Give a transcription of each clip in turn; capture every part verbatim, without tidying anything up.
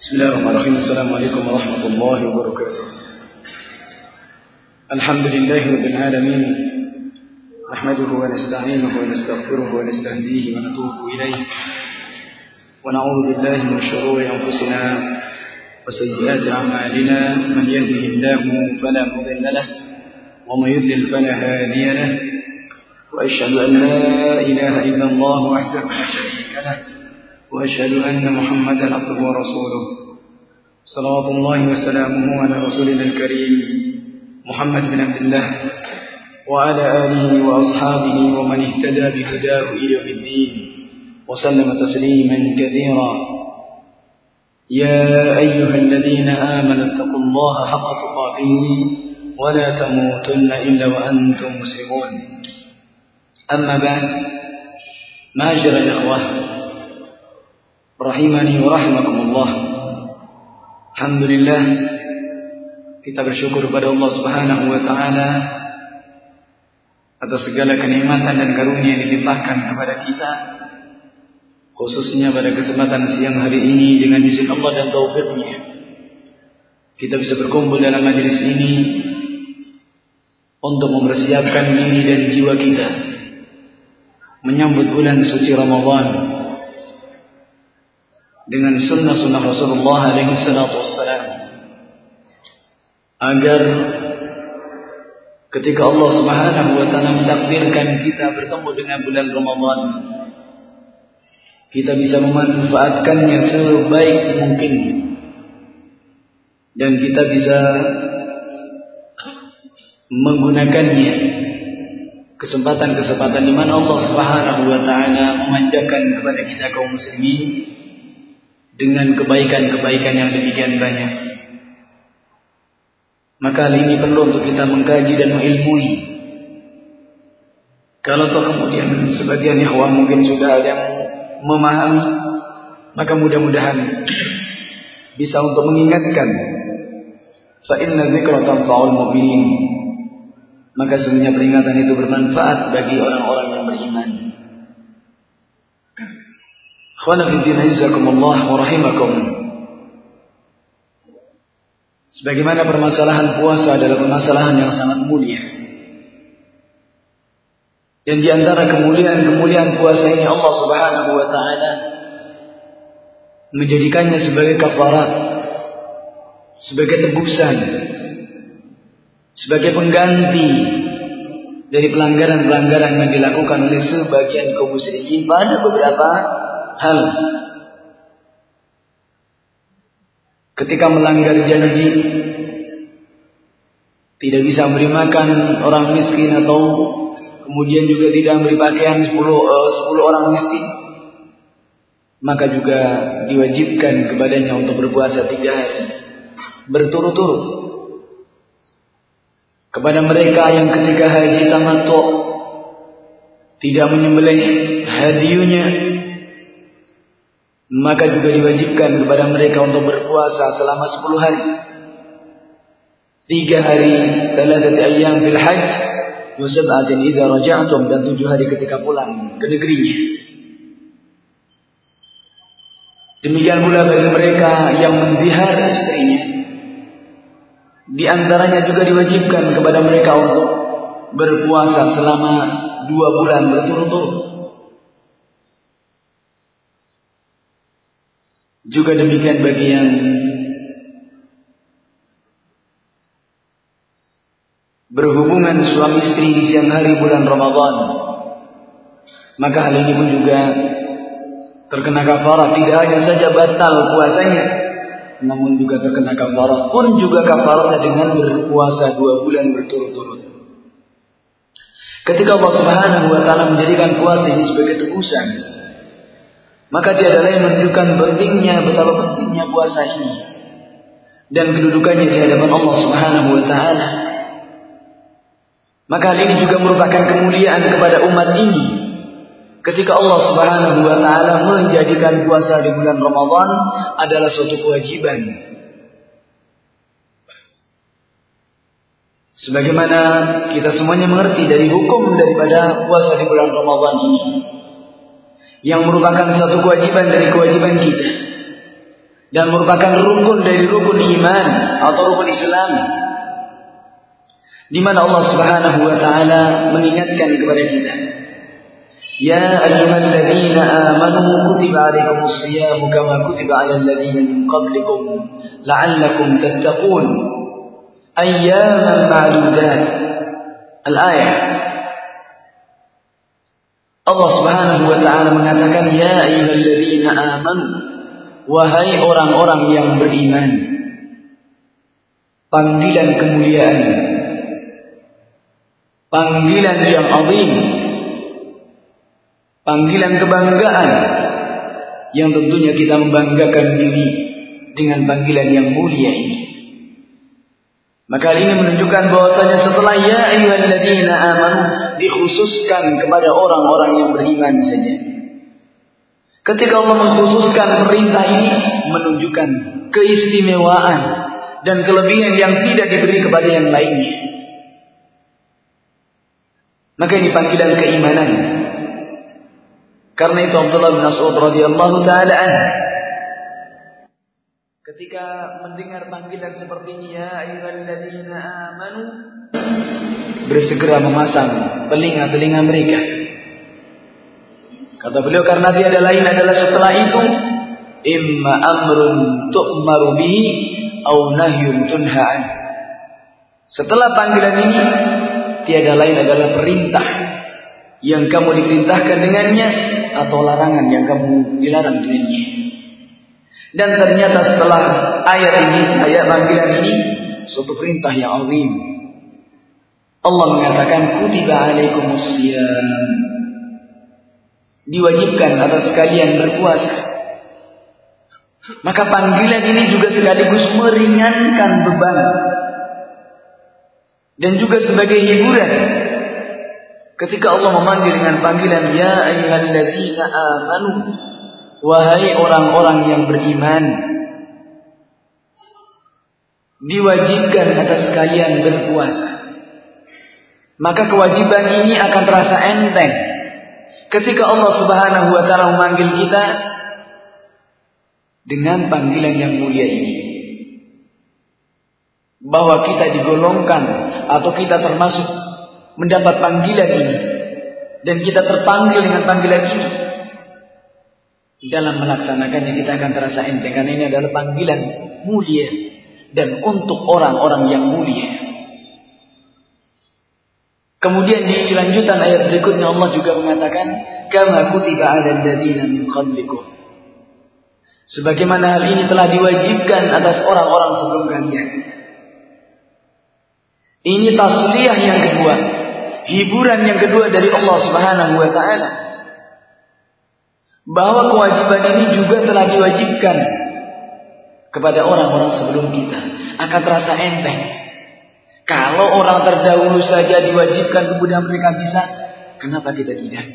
Bismillahirrahmanirrahim. Assalamualaikum warahmatullahi wabarakatuh. Alhamdulillahi rabbil alamin. Nahmaduhu wa nasta'inuhu wa nastaghfiruhu wa nastahdihi wa natubu ilayh. Wa na'udzu billahi min shururi anfusina wa sayyiati a'malina. Man yahdihillahu fala mudilla lahu wa man yudlil fala hadiya lahu. Wa asyhadu an la ilaha illallah wahdahu la syarika lahu. وأشهد أن محمدا عبده ورسوله صلوات الله وسلامه على رسولنا الكريم محمد بن عبد الله وعلى آله وأصحابه ومن اهتدى بهداه إلى يوم الدين وسلم تسليما كثيرا. يا أيها الذين آمنوا اتقوا الله حق تقاته ولا تموتن إلا وأنتم مسلمون. أما بعد، معاشر الإخوة rahimani wa rahimakumullah. Alhamdulillah, kita bersyukur kepada Allah Subhanahu wa taala atas segala kenikmatan dan karunia yang dilimpahkan kepada kita, khususnya pada kesempatan siang hari ini dengan izin Allah dan taufiknya kita bisa berkumpul dalam majelis ini untuk mempersiapkan diri dan jiwa kita menyambut bulan suci Ramadan dengan sunnah-sunnah Rasulullah alaihi salatu wassalam, agar ketika Allah Subhanahu wa taala mentakdirkan kita bertemu dengan bulan Ramadan, kita bisa memanfaatkannya sebaik mungkin dan kita bisa menggunakannya kesempatan-kesempatan di mana Allah Subhanahu wa taala memanjakan kepada kita kaum muslimin dengan kebaikan-kebaikan yang demikian banyak. Maka hal ini perlu untuk kita mengkaji dan mengilmui. Kalau toh kemudian sebagian ikhwah mungkin sudah ada yang memahami, maka mudah-mudahan bisa untuk mengingatkan. Fa inna dzikra tanfa'ul mu'minin. Maka sesungguhnya peringatan itu bermanfaat bagi orang-orang yang beriman. Sebagaimana permasalahan puasa adalah permasalahan yang sangat mulia, dan di antara kemuliaan-kemuliaan puasa ini Allah Subhanahu wa taala menjadikannya sebagai kafarat, sebagai tebusan, sebagai pengganti dari pelanggaran-pelanggaran yang dilakukan oleh sebagian kaum musyrikin pada beberapa hal. Ketika melanggar janji, tidak bisa memberi makan orang miskin, atau kemudian juga tidak memberi pakaian sepuluh, uh, sepuluh orang miskin, maka juga diwajibkan kepadanya untuk berpuasa tiga hari berturut-turut. Kepada mereka yang ketika haji tamattu tidak menyembelih hadiunya, maka juga diwajibkan kepada mereka untuk berpuasa selama sepuluh hari. Tiga hari, thalathati ayyam fil hajj, wa sab'atin idza raja'tum, dan tujuh hari ketika pulang ke negerinya. Demikian pula bagi mereka yang menzihar istrinya, di antaranya juga diwajibkan kepada mereka untuk berpuasa selama dua bulan berturut-turut. Juga demikian bagi yang berhubungan suami istri di siang hari bulan Ramadan, maka hal ini pun juga terkena kafarah. Tidak hanya saja batal puasanya, namun juga terkena kafarah, pun juga kafarahnya dengan berpuasa dua bulan berturut-turut. Ketika Allah Subhanahu wa taala menjadikan puasa ini sebagai tebusan, maka tiada lain menunjukkan pentingnya, betapa pentingnya puasa ini dan kedudukannya di hadapan Allah Subhanahu wa taala. Maka hal ini juga merupakan kemuliaan kepada umat ini ketika Allah Subhanahu wa taala menjadikan puasa di bulan Ramadan adalah suatu kewajiban. Sebagaimana kita semuanya mengerti dari hukum daripada puasa di bulan Ramadan ini, yang merupakan satu kewajiban dari kewajiban kita. dan merupakan rukun dari rukun iman atau rukun Islam, di mana Allah Subhanahu wa taala mengingatkan kepada kita, ya ayyuhalladzina amanu kutiba alaikumus shiyamu kama kutiba alal ladzina min qablikum la'allakum tattaqun ayyaman ma'dudat. Al-ayah. Allah Subhanahu wa taala mengatakan, ya ayyuhalladzina amanu, wahai orang-orang yang beriman. Panggilan kemuliaan, panggilan yang azim, panggilan kebanggaan yang tentunya kita membanggakan diri dengan panggilan yang mulia ini. Maka ini menunjukkan bahwasanya setelah ya ayyuhalladzina amanu dikhususkan kepada orang-orang yang beriman saja. Ketika Allah mengkhususkan perintah ini, menunjukkan keistimewaan dan kelebihan yang tidak diberi kepada yang lainnya. Maka ini panggilan keimanan. Karena itu Abdullah bin Mas'ud radhiyallahu taala anhu ketika mendengar panggilan seperti ini, ya ayyuhalladzina amanu, bersegera memasang telinga-telinga mereka. Kata beliau, karena tiada lain adalah setelah itu imma amrun tu'maru bihi au nahyun tunha an. Setelah panggilan ini tiada lain adalah perintah yang kamu diperintahkan dengannya atau larangan yang kamu dilarang dengannya. Dan ternyata setelah ayat ini, ayat panggilan ini, suatu perintah yang azim. Allah mengatakan kutiba alaikumus shiyam, diwajibkan atas kalian berpuasa. Maka panggilan ini juga sekaligus meringankan beban dan juga sebagai hiburan. Ketika Allah memanggil dengan panggilan ya ayyuhalladzina amanu, wahai orang-orang yang beriman, diwajibkan atas kalian berpuasa. Maka kewajiban ini akan terasa enteng ketika Allah Subhanahu wa taala memanggil kita dengan panggilan yang mulia ini, bahwa kita digolongkan atau kita termasuk mendapat panggilan ini, dan kita terpanggil dengan panggilan ini. Dalam melaksanakannya kita akan terasa enteng, karena ini adalah panggilan mulia dan untuk orang-orang yang mulia. Kemudian di lanjutan ayat berikutnya Allah juga mengatakan kama kutiba 'alal ladzina min qablikum, sebagaimana hal ini telah diwajibkan atas orang-orang sebelum kalian. Ini tasliyah yang kedua, hiburan yang kedua dari Allah Subhanahu wa taala, bahwa kewajiban ini juga telah diwajibkan kepada orang-orang sebelum kita. Akan terasa enteng kalau orang terdahulu saja diwajibkan, kemudian mereka bisa, kenapa kita tidak?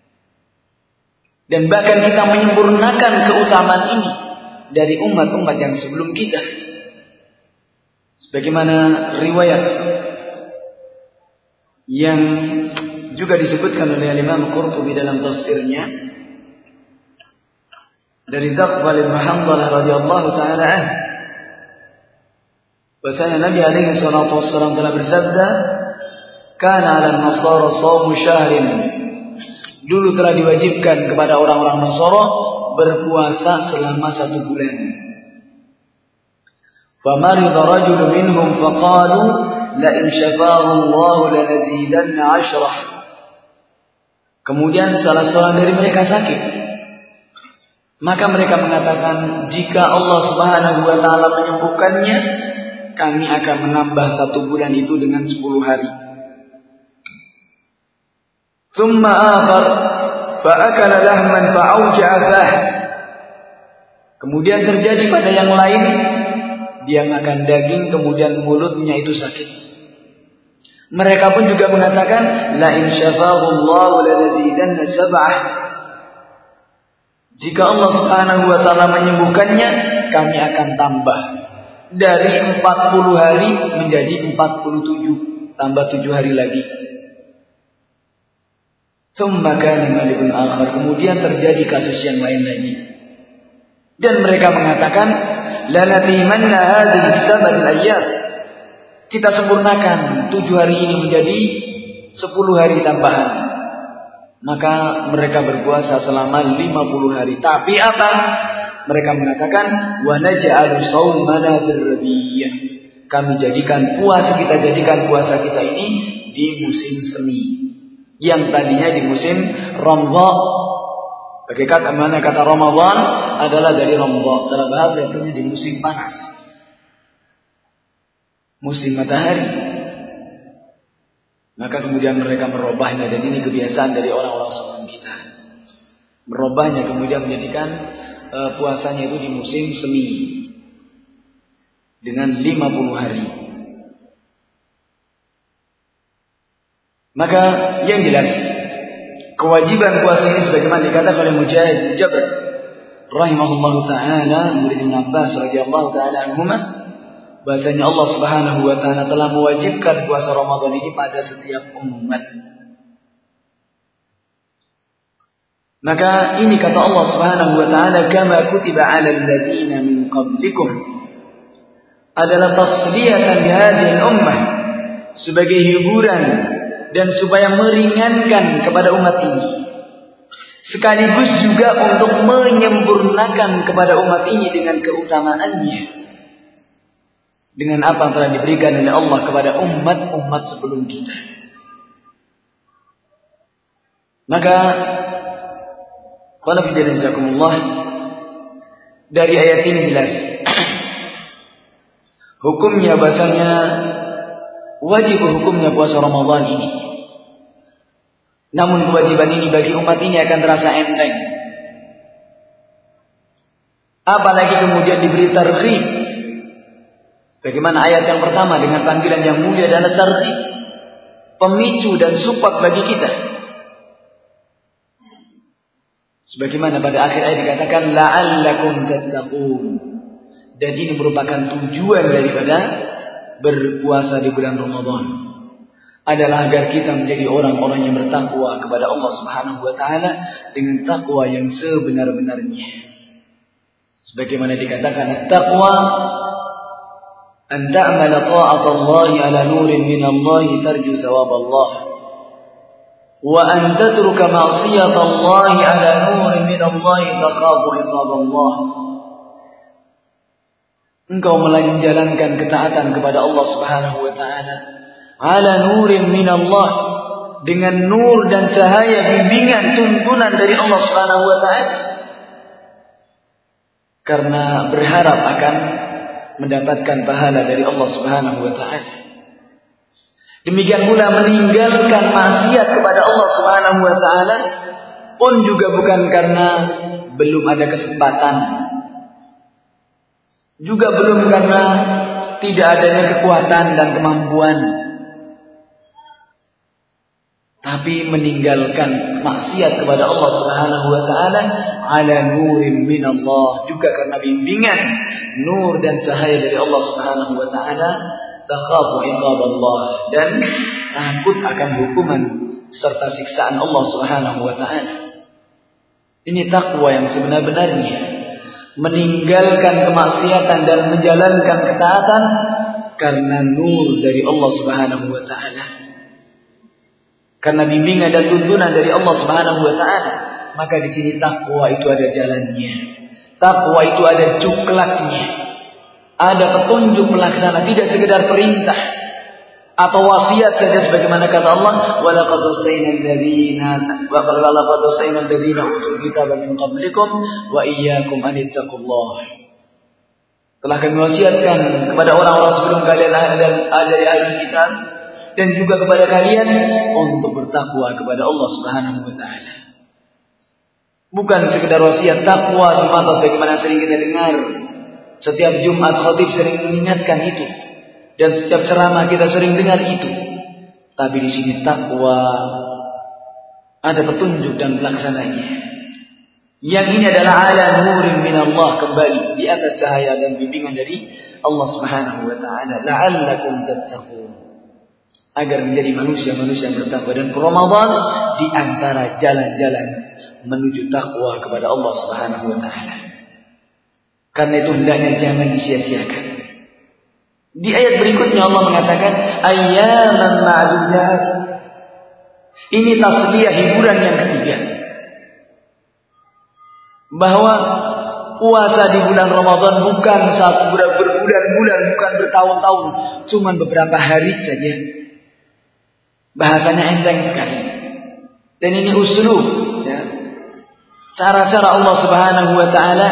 Dan bahkan kita menyempurnakan keutamaan ini dari umat-umat yang sebelum kita. Sebagaimana riwayat yang juga disebutkan oleh Imam Qurtubi dalam tafsirnya dari Dhaqbal bin Hanzalah radhiyallahu taala anhu, bahwasanya Nabi alaihi salatu wassalam telah bersabda, kana 'alan nasara shaumu syahrin, dulu telah diwajibkan kepada orang-orang Nasara berpuasa selama satu bulan. Famarida rajulun minhum faqalu la in syafaahu Allah lanazidanna 'ashrah. Kemudian salah seorang dari mereka sakit, maka mereka mengatakan, jika Allah Subhanahu wa taala menyembuhkannya, kami akan menambah satu bulan itu dengan sepuluh hari. Thumma akhar fa akala lahman fa auja'a fah. Kemudian terjadi pada yang lain, dia makan daging kemudian mulutnya itu sakit. Mereka pun juga mengatakan la in syafaahu Allah lanazidanna sab'ah. Jika Allah Subhanahu wa taala menyembuhkannya, kami akan tambah dari empat puluh hari menjadi empat puluh tujuh, tambah tujuh hari lagi. Tsumma kana malikun akhar, kemudian terjadi kasus yang lain lagi. Dan mereka mengatakan, lanatimanna hadhihi sab'al ayyam. Kita sempurnakan tujuh hari ini menjadi sepuluh hari tambahan. Maka mereka berpuasa selama lima puluh hari. Tapi apa? Mereka mengatakan, wa naj'alu shaumana bir-rabi'ah. Kami jadikan puasa kita jadikan puasa kita ini di musim semi. Yang tadinya di musim Ramadan. Bagi kata mana kata Ramadan adalah dari Ramadan. Secara bahasa artinya di musim panas. Musim matahari. Maka kemudian mereka merubahnya, dan ini kebiasaan dari orang-orang sebelum kita. Merubahnya kemudian menjadikan e, puasanya itu di musim semi dengan lima puluh hari. Maka yang jelas kewajiban puasa ini sebagaimana dikatakan oleh Mujahid Jabr rahimahullahu taala, murid Ibnu Abbas radhiyallahu taala anhuma, bahasanya Allah Subhanahu wa taala telah mewajibkan puasa Ramadan ini pada setiap umat. Maka ini kata Allah Subhanahu wa taala, kama kutiba 'alal ladzina min qablikum, adalah tasliyatan li hadhihi al-ummah, sebagai hiburan dan supaya meringankan kepada umat ini, sekaligus juga untuk menyempurnakan kepada umat ini dengan keutamaannya, dengan apa yang telah diberikan oleh Allah kepada umat-umat sebelum kita. Maka qala bijazakumullah, dari ayat ini jelas hukumnya, bahasanya wajib hukumnya puasa Ramadan ini. Namun kewajiban ini bagi umat ini akan terasa enteng. Apalagi kemudian diberi targhib. Bagaimana ayat yang pertama dengan panggilan yang mulia adalah targhib, pemicu dan support bagi kita. Sebagaimana pada akhir ayat dikatakan la'allakum tattaqun. Dan ini merupakan tujuan daripada berpuasa di bulan Ramadan, adalah agar kita menjadi orang-orang yang bertakwa kepada Allah Subhanahu wa taala dengan takwa yang sebenar-benarnya. Sebagaimana dikatakan at-taqwa an ta'mala ta'atallahi ala nurin minallahi tarju thawaballah, wa an tatruka ma'siyatallahi ala nurin minallahi takhafu iqaballah. Engkau menjalankan ketaatan kepada Allah Subhanahu wa taala ala nurin minallah, dengan nur dan cahaya bimbingan tuntunan dari Allah Subhanahu wa taala, karena berharap akan mendapatkan pahala dari Allah Subhanahu wa taala. Demikian pula meninggalkan maksiat kepada Allah Subhanahu wa taala pun juga bukan karena belum ada kesempatan, juga belum karena tidak adanya kekuatan dan kemampuan, tapi meninggalkan maksiat kepada Allah Subhanahu wa taala ala nurin minallah, juga karena bimbingan nur dan cahaya dari Allah Subhanahu wa taala, takhafu iqaballah, dan takut akan hukuman serta siksaan Allah Subhanahu wa taala. Ini takwa yang sebenar-benarnya, meninggalkan kemaksiatan dan menjalankan ketaatan karena nur dari Allah Subhanahu wa taala, karena bimbingan dan tuntunan dari Allah Subhanahu wa taala. Maka di sini takwa itu ada jalannya, takwa itu ada cuklaknya, ada petunjuk pelaksana, tidak sekedar perintah atau wasiat saja, sebagaimana kata Allah, wa laqad wasaina alladziina wa laqad wasaina alladziina utul kitaba min qablikum wa iyyakum an ittaqullah. Telah kami wasiatkan kepada orang-orang sebelum kalian dan dari ahli kitab dan juga kepada kalian untuk bertakwa kepada Allah Subhanahu wa taala. Bukan sekedar wasiat takwa semata sebagaimana sering kita dengar. Setiap Jumat khatib sering mengingatkan itu, dan setiap ceramah kita sering dengar itu. Tapi di sini takwa ada petunjuk dan pelaksananya. Yang ini adalah ala nurin minallah, kembali di atas cahaya dan bimbingan dari Allah Subhanahu wa taala, la'allakum tattaqun, agar menjadi manusia-manusia yang bertakwa. Dan Ramadan di antara jalan-jalan menuju takwa kepada Allah Subhanahu wa taala. Karena itu hendaknya jangan disia-siakan. Di ayat berikutnya Allah mengatakan ayyaman ma'dudat. Ini tasliyah, hiburan yang ketiga. Bahwa puasa di bulan Ramadan bukan satu berbulan-bulan, bukan bertahun-tahun, cuma beberapa hari saja. Bahasanya enteng sekali. Dan ini uslub, ya. Cara-cara Allah Subhanahu wa taala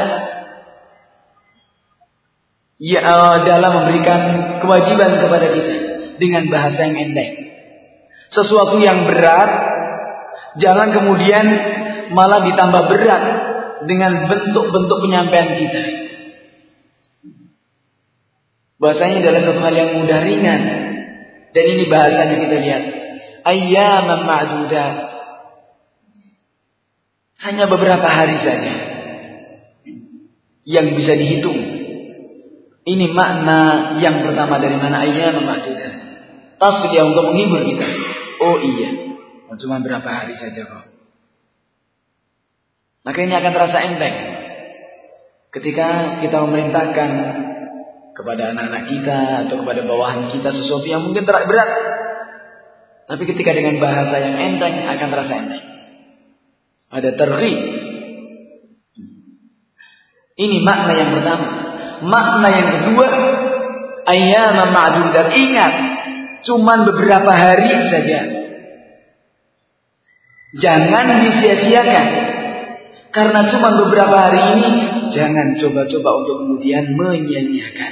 ya dalam memberikan kewajiban kepada kita dengan bahasa yang enteng. Sesuatu yang berat jangan kemudian malah ditambah berat dengan bentuk-bentuk penyampaian kita. Bahasanya adalah satu hal yang mudah, ringan. Dan ini bahasanya kita lihat. Ayyaman ma'dudat. Hanya beberapa hari saja yang bisa dihitung. Ini makna yang pertama dari mana ayyaman ma'dudat. Tasliyah untuk menghibur kita. Oh iya, cuma berapa hari saja kok. Maka ini akan terasa enteng ketika kita memerintahkan kepada anak-anak kita atau kepada bawahan kita sesuatu yang mungkin terasa berat. Tapi ketika dengan bahasa yang enteng akan terasa enteng. Ada targhib. Ini makna yang pertama. Makna yang kedua, ayyaman ma'dudat. Ingat, cuman beberapa hari saja. Jangan disia-siakan. Karena cuma beberapa hari ini, jangan coba-coba untuk kemudian menyia-nyiakan.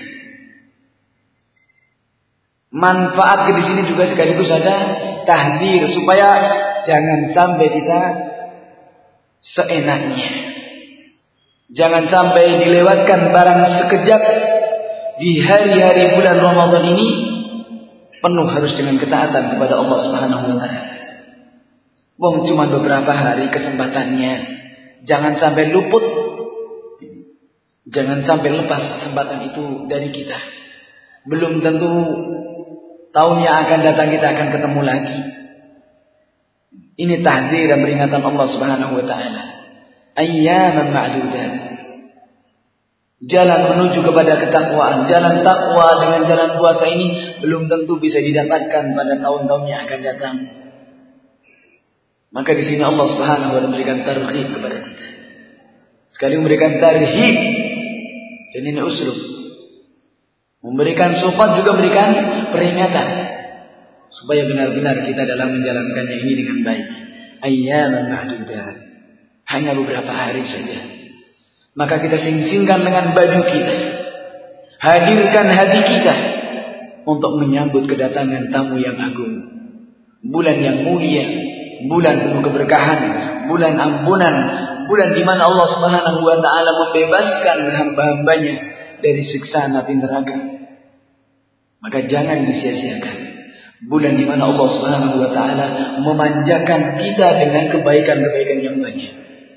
Manfaat di sini juga sekaligus ada tahdzir supaya jangan sampai kita seenaknya. Jangan sampai dilewatkan barang sekejap di hari-hari bulan Ramadan ini penuh harus dengan ketaatan kepada Allah Subhanahu wa taala. Wong cuma beberapa hari kesempatannya. Jangan sampai luput. Jangan sampai lepas kesempatan itu dari kita. Belum tentu tahun yang akan datang kita akan ketemu lagi. Ini tahdzir dan peringatan Allah Subhanahu wa taala. Ayyaman ma'dudat. Jalan menuju kepada ketakwaan, jalan takwa dengan jalan puasa ini belum tentu bisa didapatkan pada tahun-tahun yang akan datang. Maka di sini Allah Subhanahu wa taala memberikan targhib kepada kita. Sekali memberikan tarhib, dan ini uslub. Memberikan sifat juga memberikan peringatan supaya benar-benar kita dalam menjalankannya ini dengan baik. Ayyaman ma'dudat. Hanya beberapa hari saja. Maka kita sing-singkan dengan baju kita. Hadirkan hati kita untuk menyambut kedatangan tamu yang agung. Bulan yang mulia, bulan penuh keberkahan, bulan ampunan, bulan di mana Allah Subhanahu wa taala membebaskan hamba-hambanya dari siksa api neraka. Maka jangan disia-siakan. Bulan di mana Allah Subhanahu wa taala memanjakan kita dengan kebaikan-kebaikan yang banyak.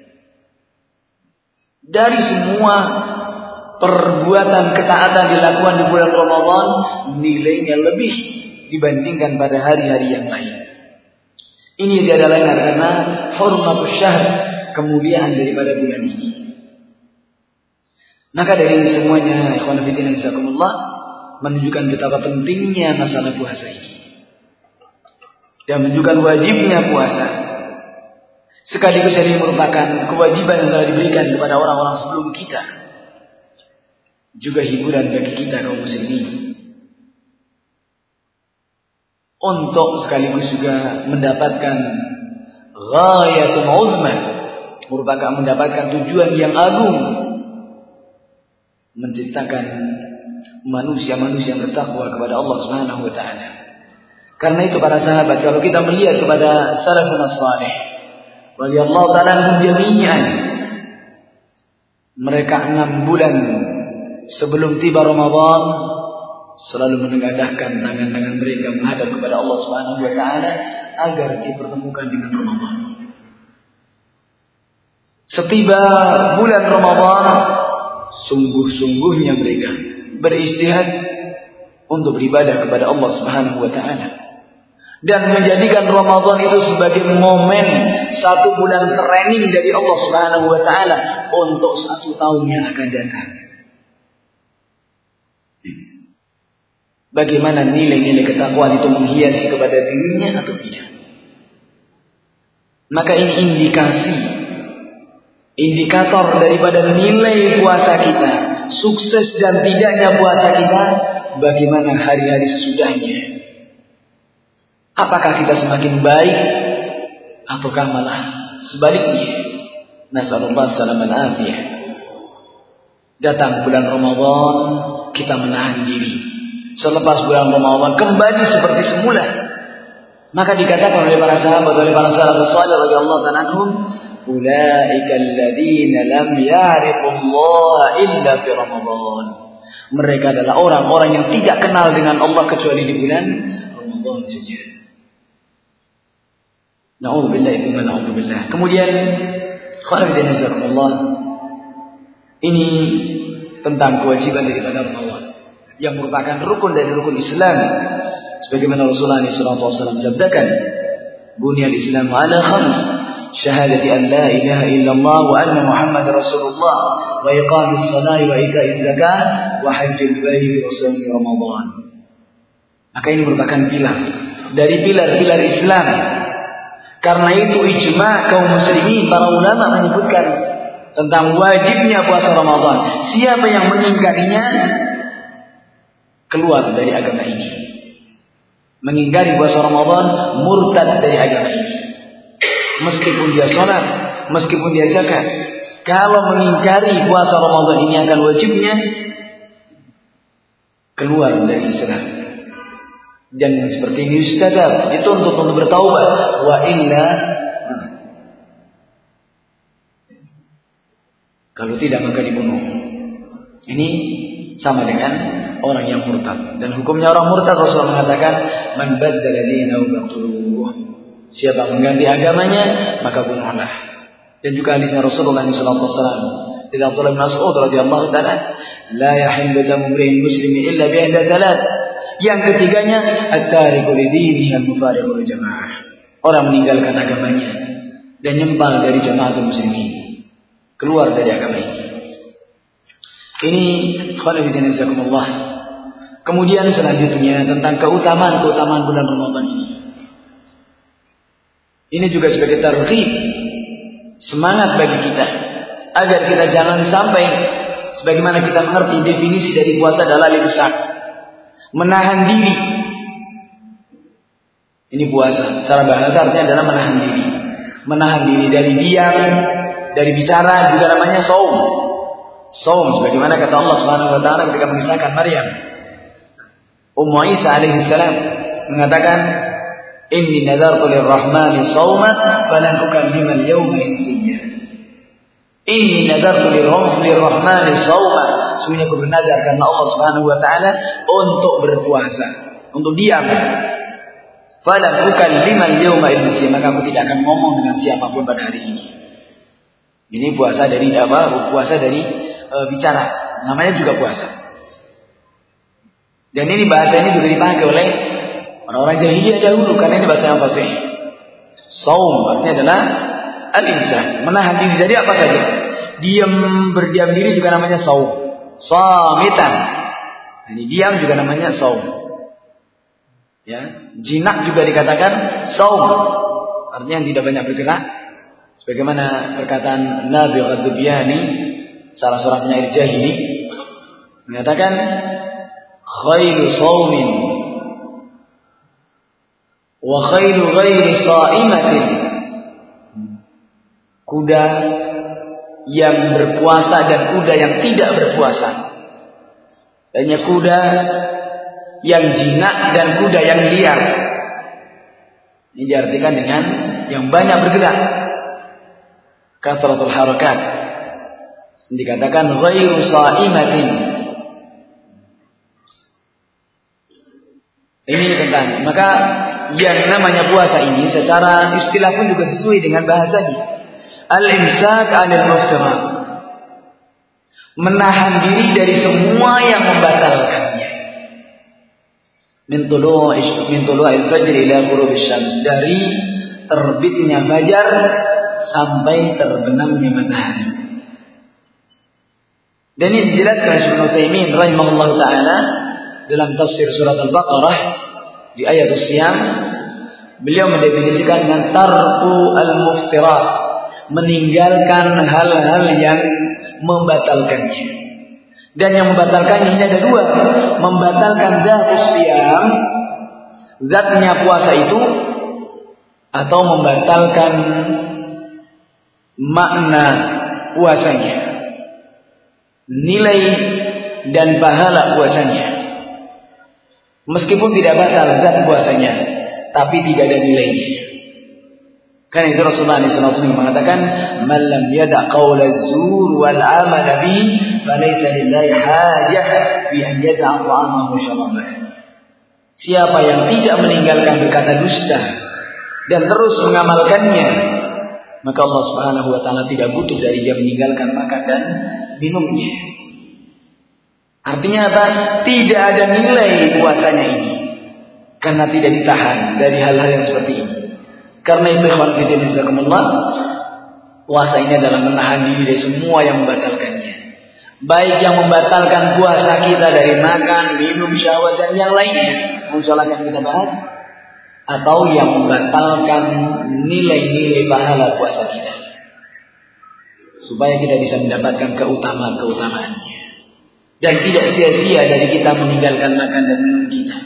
Dari semua perbuatan ketaatan dilakukan di bulan Ramadan, nilainya lebih dibandingkan pada hari-hari yang lain. Ini adalah karena hurmatus syahr, kemuliaan daripada bulan ini. Maka dari ini semuanya, ikhwan fillah jazakumullah, menunjukkan betapa pentingnya masalah puasa ini. Dan menunjukkan wajibnya puasa. Sekaligus ini merupakan kewajiban yang telah diberikan kepada orang-orang sebelum kita. Juga hiburan bagi kita kaum muslimin. Untuk sekaligus juga mendapatkan ghayatul uzma, merupakan mendapatkan tujuan yang agung, menciptakan manusia-manusia yang bertakwa kepada Allah Subhanahu wa taala. Karena itu para sahabat, kalau kita melihat kepada salafun salih radhiyallahu ta'ala anhum jami'an, mereka enam bulan sebelum tiba Ramadan selalu menengadahkan tangan-tangan mereka menghadap kepada Allah Subhanahu wa taala agar dipertemukan dengan Ramadan. Setiba bulan Ramadan, sungguh-sungguhnya mereka beristihad untuk beribadah kepada Allah Subhanahu wa taala dan menjadikan Ramadan itu sebagai momen satu bulan training dari Allah Subhanahu wa taala untuk satu tahun yang akan datang. bagaimana nilai-nilai ketakwaan itu menghiasi kepada dirinya atau tidak. Maka ini indikasi, indikator daripada nilai puasa kita, sukses dan tidaknya puasa kita, bagaimana hari-hari sesudahnya. Apakah kita semakin baik ataukah malah sebaliknya? Nasallallahu salaman afiyah. Datang bulan Ramadan, kita menahan diri. Selepas bulan Ramadan kembali seperti semula. Maka dikatakan oleh para sahabat, oleh para salafus salih radhiyallahu ta'ala anhum, ulaika alladziina lam ya'rifullaha illa fi Ramadan. Mereka adalah orang-orang yang tidak kenal dengan Allah kecuali di bulan Ramadan saja. Na'udzubillahi min na'udzubillah. Kemudian khairin jazakumullah. Ini tentang kewajiban daripada Ramadan yang merupakan rukun dari rukun Islam. Sebagaimana Rasulullah shallallahu alaihi wasallam sabdakan, "Bunyal Islam ala khams, syahadati an la ilaha illallah wa anna Muhammadar Rasulullah, wa iqamis shalah wa ita'iz zakah, wa hajjil bait wa shaum Ramadan." Maka ini merupakan pilar dari pilar-pilar Islam. Karena itu ijma' kaum muslimin, para ulama menyebutkan tentang wajibnya puasa Ramadan. Siapa yang mengingkarinya keluar dari agama ini. Mengingkari puasa Ramadan murtad dari agama ini. Meskipun dia sholat, meskipun dia zakat, kalau mengingkari puasa Ramadan ini akan wajibnya, keluar dari Islam. Dan yang seperti ini ustadzah dituntut untuk bertaubat. Wa illa, kalau tidak maka dibunuh. Ini sama dengan orang yang murtad. Dan hukumnya orang murtad, Rasulullah mengatakan, man baddala dinahu faqtuluh. Siapa mengganti agamanya, maka bunuhlah. Dan juga hadisnya Rasulullah sallallahu alaihi wasallam dari Abdullah bin Mas'ud radhiyallahu taala, la yahillu damu imri'in muslimin illa bi ihda thalath. Yang ketiganya, at-tariku li dinihi al-mufariqu lil jamaah. Orang meninggalkan agamanya dan nyempal dari jamaah muslimin, keluar dari agama ini. Ini khairin jazakumullah. Kemudian selanjutnya tentang keutamaan-keutamaan bulan Ramadan ini. Ini juga sebagai targhib, semangat bagi kita agar kita jangan sampai, sebagaimana kita mengerti definisi dari puasa adalah imsak, menahan diri. Ini puasa, secara bahasa artinya adalah menahan diri. Menahan diri dari diam, dari bicara juga namanya shaum. Shaum sebagaimana kata Allah Subhanahu wa taala ketika mengisahkan Maryam. Ummu Isa alaihi salam mengatakan, "Inni nadartu lirrahmani shauman falan ukallima al-yawma insiyya." Inni nadartu lirrahmani shauman. Sungguh aku bernazar karena Allah Subhanahu wa taala untuk berpuasa, untuk diam. Falan ukallima al-yawma insiyya, maka aku tidak akan ngomong dengan siapapun pada hari ini. Ini puasa dari apa? Puasa dari e, bicara. Namanya juga puasa. Dan ini bahasa ini juga dipakai oleh orang-orang jahiliyah dahulu karena ini bahasa yang fasih. Shaum artinya adalah al-imsak, menahan diri dari apa saja. Diam, berdiam diri juga namanya shaum. Shamitan. Ini diam juga namanya shaum. Ya, jinak juga dikatakan shaum. Artinya yang tidak banyak bergerak. Sebagaimana perkataan Nabi Ghadubiyani, salah seorang penyair jahili, mengatakan, khairu shaumin wa khairu ghairi shaimatin. Kuda yang berpuasa dan kuda yang tidak berpuasa. Hanya kuda yang jinak dan kuda yang liar. Ini diartikan dengan yang banyak bergerak. Kathratul harakat. Dikatakan ghairu shaimatin. Ini tentang, maka yang namanya puasa ini secara istilah pun juga sesuai dengan bahasanya. Al-imsak 'anil muftirat. Menahan diri dari semua yang membatalkannya. Min tulu'i min tulu'il fajr ila ghurubish syams, dari terbitnya fajar sampai terbenamnya matahari. Dan ini dijelaskan oleh Ibnu Utsaimin rahimahullahu taala dalam tafsir surat Al-Baqarah di ayat As-Siyam, beliau mendefinisikan dengan tarku al-muftirat, meninggalkan hal-hal yang membatalkannya. Dan yang membatalkannya ini ada dua, membatalkan zatus siyam, zatnya puasa itu, atau membatalkan makna puasanya, nilai dan pahala puasanya. Meskipun tidak batal zat puasanya, tapi tidak ada nilainya. Karena itu Rasulullah shallallahu alaihi wasallam mengatakan, "Man lam yada' qaula az-zur wal 'amala bi, falaysa lillahi hajah fi an yada'a ta'amahu wa syarabahu." Siapa yang tidak meninggalkan berkata dusta dan terus mengamalkannya, maka Allah Subhanahu wa taala tidak butuh dari dia meninggalkan makan dan minumnya. Artinya apa? Tidak ada nilai puasanya ini, karena tidak ditahan dari hal-hal yang seperti ini. Karena itu ikhwan fillah jazakumullah, puasa ini adalah menahan diri dari semua yang membatalkannya. Baik yang membatalkan puasa kita dari makan, minum, syahwat dan yang lainnya, insyaallah akan kita bahas, atau yang membatalkan nilai-nilai pahala puasa kita, supaya kita bisa mendapatkan keutamaan-keutamaannya dan tidak sia-sia dari kita meninggalkan makan dan minum kita.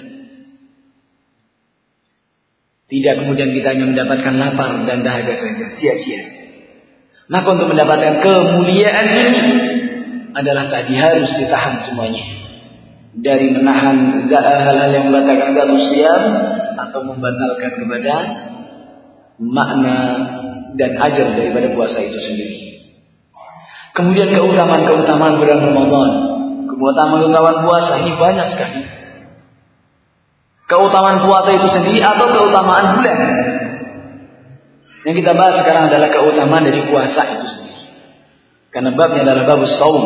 Tidak kemudian kita hanya mendapatkan lapar dan dahaga saja, sia-sia. Maka untuk mendapatkan kemuliaan ini adalah tadi harus ditahan semuanya, dari menahan hal-hal yang membatalkan zatus siyam atau membatalkan kepada makna dan ajar daripada puasa itu sendiri. Kemudian keutamaan-keutamaan bulan Ramadan, keutamaan-keutamaan puasa ini banyak sekali. Keutamaan puasa itu sendiri atau keutamaan bulan. Yang kita bahas sekarang adalah keutamaan dari puasa itu sendiri, karena babnya adalah bab shaum.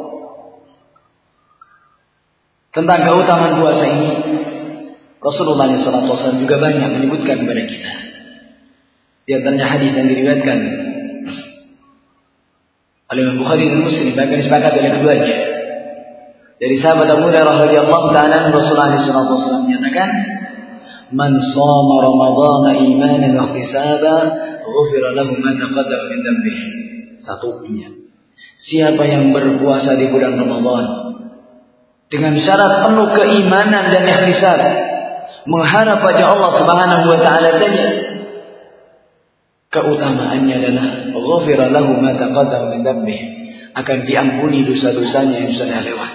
Tentang keutamaan puasa ini, Rasulullah shallallahu alaihi wasallam juga banyak menyebutkan kepada kita. Di antaranya hadis yang diriwayatkan oleh Imam Bukhari dan Muslim, bahkan disepakati oleh keduanya, dari sahabat Abu Hurairah radhiyallahu ta'ala, Rasulullah shallallahu alaihi wasallam menyatakan, "Man shoma Ramadhana imanan wa ihtisaban, ghufira lahu ma taqaddama min dhanbihi." Satunya, siapa yang berpuasa di bulan Ramadan dengan syarat penuh keimanan dan ihtisab, mengharap wajah Allah Subhanahu wa taala saja, keutamaannya adalah ghufira lahu ma taqaddama min dhanbihi, akan diampuni dosa-dosanya yang sudah lewat.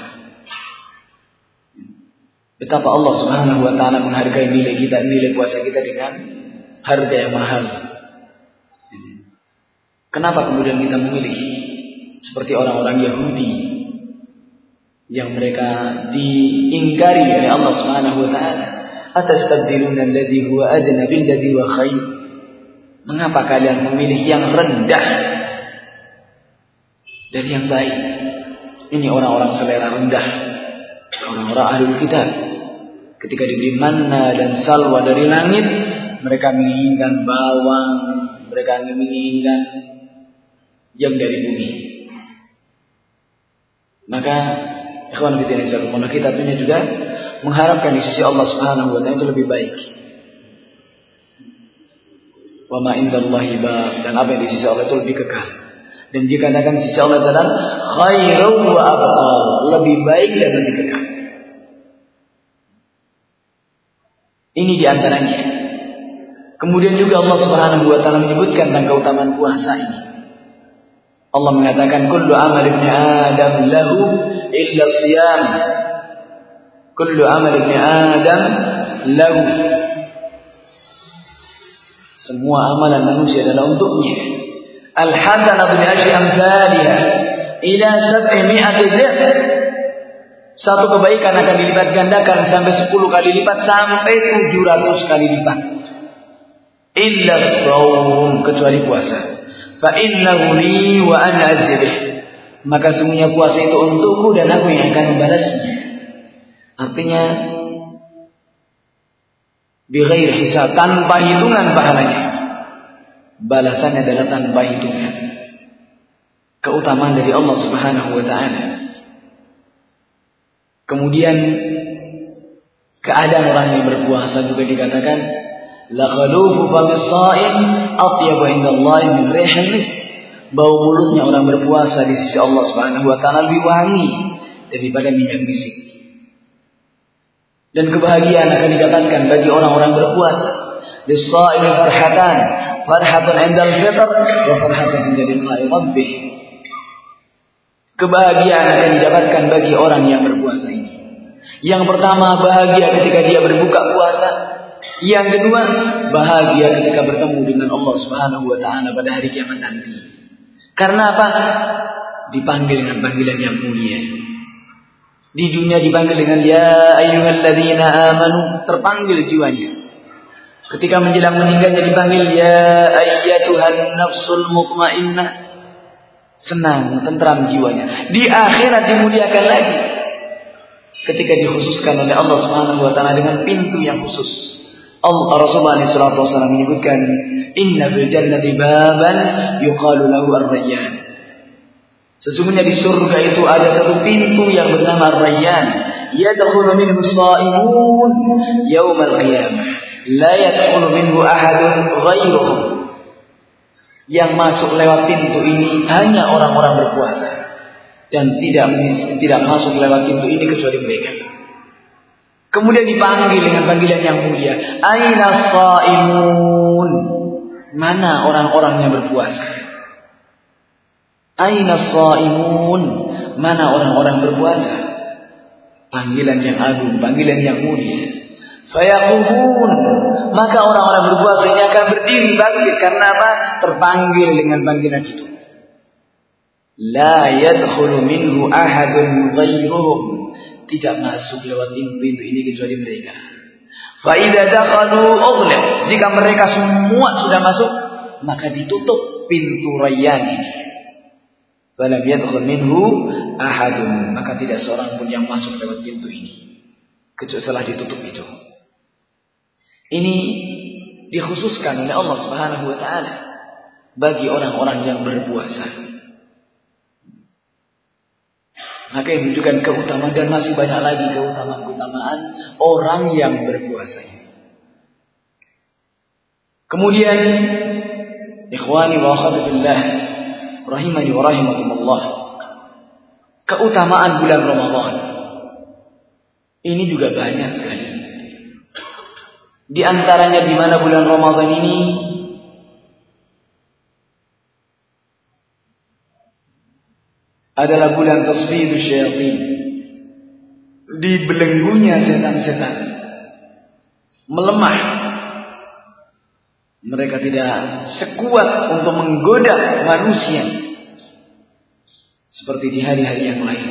Betapa Allah Subhanahu wa taala menghargai nilai kita, nilai puasa kita dengan harga yang mahal. Kenapa kemudian kita memilih seperti orang-orang Yahudi yang mereka diingkari oleh Allah Subhanahu wa taala? Atastabdiluna alladhi huwa adna bil ladhi huwa khair. Mengapa kalian memilih yang rendah dari yang baik? Ini orang-orang selera rendah, orang-orang ahlul kitab. Ketika diberi manna dan salwa dari langit, mereka menginginkan bawang, mereka menginginkan yang dari bumi. Maka ikhwan fillah jazakumullah, kita punya juga mengharapkan di sisi Allah Subhanahu wa taala itu lebih baik. Wa ma indallahi ba, dan apa yang di sisi Allah itu lebih kekal. Dan jika dikatakan di sisi Allah adalah khairu wa abqal, lebih baik dan lebih kekal. Ini diantaranya. Kemudian juga Allah Subhanahu wa taala menyebutkan tentang keutamaan puasa ini. Allah mengatakan, kullu amal ibni Adam lahu illa siyam. Kullu amal ibni Adam lahu. Semua amalan manusia adalah untuknya. Al-hasanatu bi asyri amsalha ila sab'i mi'ati dhif. Satu kebaikan akan dilipat gandakan sampai sepuluh kali lipat, sampai tujuh ratus kali lipat. Illa shaum, kecuali puasa. Fa innahu li wa ana ajzibih. Maka semuanya puasa itu untukku dan aku yang akan membalasnya. Artinya bighair hisab, tanpa hitungan pahalanya. Balasannya adalah tanpa hitungan. Keutamaan dari Allah Subhanahu wa taala. Kemudian keadaan orang yang berpuasa juga dikatakan la khalufu famis shaim atyabu indallahi min rihil misk. Bau mulutnya orang berpuasa di sisi Allah Subhanahu wa taala lebih wangi daripada minyak misik. Dan kebahagiaan akan didapatkan bagi orang-orang berpuasa. Lis-shaimi farhatan, farhatun 'indal fitr wa farhatun 'inda liqa'i rabbih. Kebahagiaan akan didapatkan bagi orang yang berpuasa ini. Yang pertama, bahagia ketika dia berbuka puasa. Yang kedua, bahagia ketika bertemu dengan Allah Subhanahu wa taala pada hari kiamat nanti. Karena apa? Dipanggil dengan panggilan yang mulia. Di dunia dipanggil dengan ya ayyuhalladzina amanu, terpanggil jiwanya. Ketika menjelang meninggalnya dipanggil ya ayyatuhan nafsul mutmainnah, senang, tentram jiwanya. Di akhirat dimuliakan lagi ketika dikhususkan oleh Allah Subhanahu wa taala dengan pintu yang khusus. Allah Rasulullah shallallahu alaihi wasallam menyebutkan inna fil jannati baban yuqalu lahu ar-rayyan. Sesungguhnya di surga itu ada satu pintu yang bernama Ar-Rayyan, yadkhulu minhu sha'imun yaumal qiyamah la yadkhulu minhu ahadun ghairuhum. Yang masuk lewat pintu ini hanya orang-orang berpuasa, dan tidak tidak masuk lewat pintu ini kecuali mereka. Kemudian dipanggil dengan panggilan yang mulia, aina shaimun, mana orang-orang yang berpuasa? Aina shaimun, mana orang-orang berpuasa? Panggilan yang agung, panggilan yang mulia. Fayaqumun, maka orang-orang berpuasa ini akan berdiri bangkit. Karena apa? Terpanggil dengan panggilan itu. La yadkhulu minhu ahadun ghairuhum, tidak masuk lewat pintu ini kecuali mereka. Fa idza dakhalu ughliq, jika mereka semua sudah masuk, maka ditutup pintu Rayyan ini. Falam yadkhul minhu ahadun, maka tidak seorang pun yang masuk lewat pintu ini kecuali setelah ditutup itu. Ini dikhususkan oleh Allah Subhanahu wa taala bagi orang-orang yang berpuasa. Maka ini menunjukkan keutamaan, dan masih banyak lagi keutamaan-keutamaan orang yang berpuasa. Kemudian ikhwani wa akhwati fillah rahimani wa rahimakumullah, keutamaan bulan Ramadan ini juga banyak sekali. Di antaranya di mana bulan Ramadan ini adalah bulan tasfidus syayatin, dibelenggunya setan-setan, melemah. Mereka tidak sekuat untuk menggoda manusia seperti di hari-hari yang lain.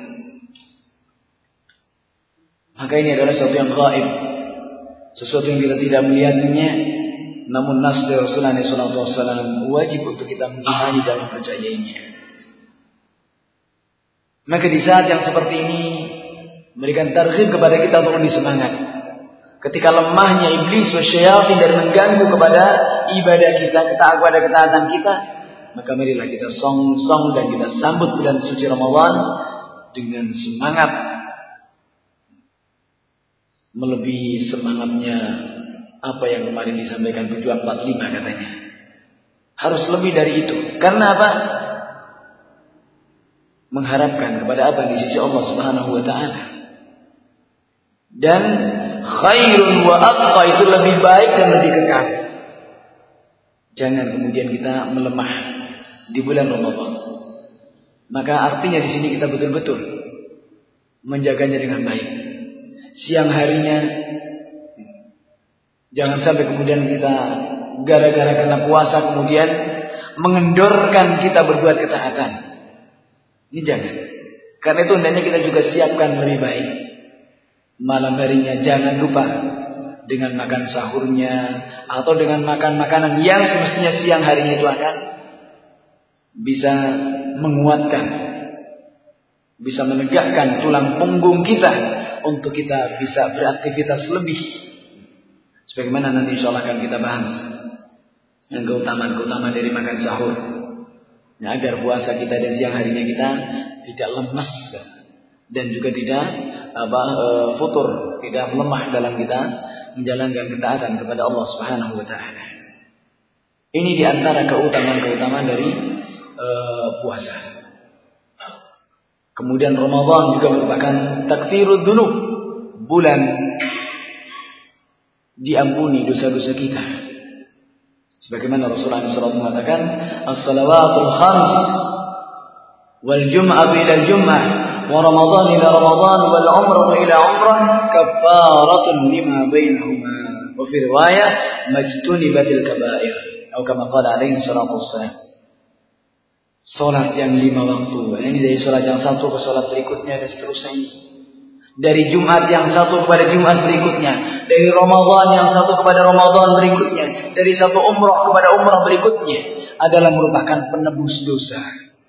Maka ini adalah sesuatu yang gaib, sesuatu yang kita tidak melihatnya, namun nas dari Rasulullah shallallahu alaihi wasallam wajib untuk kita mengimani dan mempercayainya. Maka di saat yang seperti ini memberikan targhib kepada kita untuk lebih semangat. Ketika lemahnya iblis wa syayatin dan mengganggu kepada ibadah kita, ketaatan kepada ketaatan kita, maka marilah kita song-song dan kita sambut bulan suci Ramadan dengan semangat melebihi semangatnya apa yang kemarin disampaikan tujuh empat lima katanya. Harus lebih dari itu. Karena apa? Mengharapkan kepada apa di sisi Allah Subhanahu wa taala. Dan khairun wa abqa, itu lebih baik dan lebih kekal. Jangan kemudian kita melemah di bulan Ramadan. Maka artinya di sini kita betul-betul menjaganya dengan baik. Siang harinya jangan sampai kemudian kita gara-gara kena puasa kemudian mengendorkan kita berbuat ketaatan. Ini jangan. Karena itu hendaknya kita juga siapkan lebih baik. Malam harinya jangan lupa dengan makan sahurnya atau dengan makan makanan yang semestinya siang harinya itu akan bisa menguatkan, bisa menegakkan tulang punggung kita untuk kita bisa beraktivitas lebih. Sebagaimana nanti insya Allah akan kita bahas yang keutamaan-keutamaan dari makan sahur, ya, agar puasa kita dan siang harinya kita tidak lemas dan juga tidak apa e, futur, tidak melemah dalam kita menjalankan ketaatan kepada Allah Subhanahu wa taala. Ini di antara keutamaan-keutamaan dari uh, puasa. Kemudian Ramadan juga merupakan takfirud dzunub, bulan diampuni dosa-dosa kita. Sebagaimana Rasulullah shallallahu alaihi wasallam mengatakan, as-salawatul khams wal jum'ah ila al-jum'ah wa ramadan ila ramadan wal umrah ila umrah kaffaratun lima bainahuma. Wa fi riwayah majtunibatil kaba'ir. Atau kama qala alaihi salatu wassalam. Salat yang lima waktu, ini dari salat yang satu ke salat berikutnya dan seterusnya. Dari Jumat yang satu kepada Jumat berikutnya, dari Ramadan yang satu kepada Ramadan berikutnya, dari satu umrah kepada umrah berikutnya adalah merupakan penebus dosa.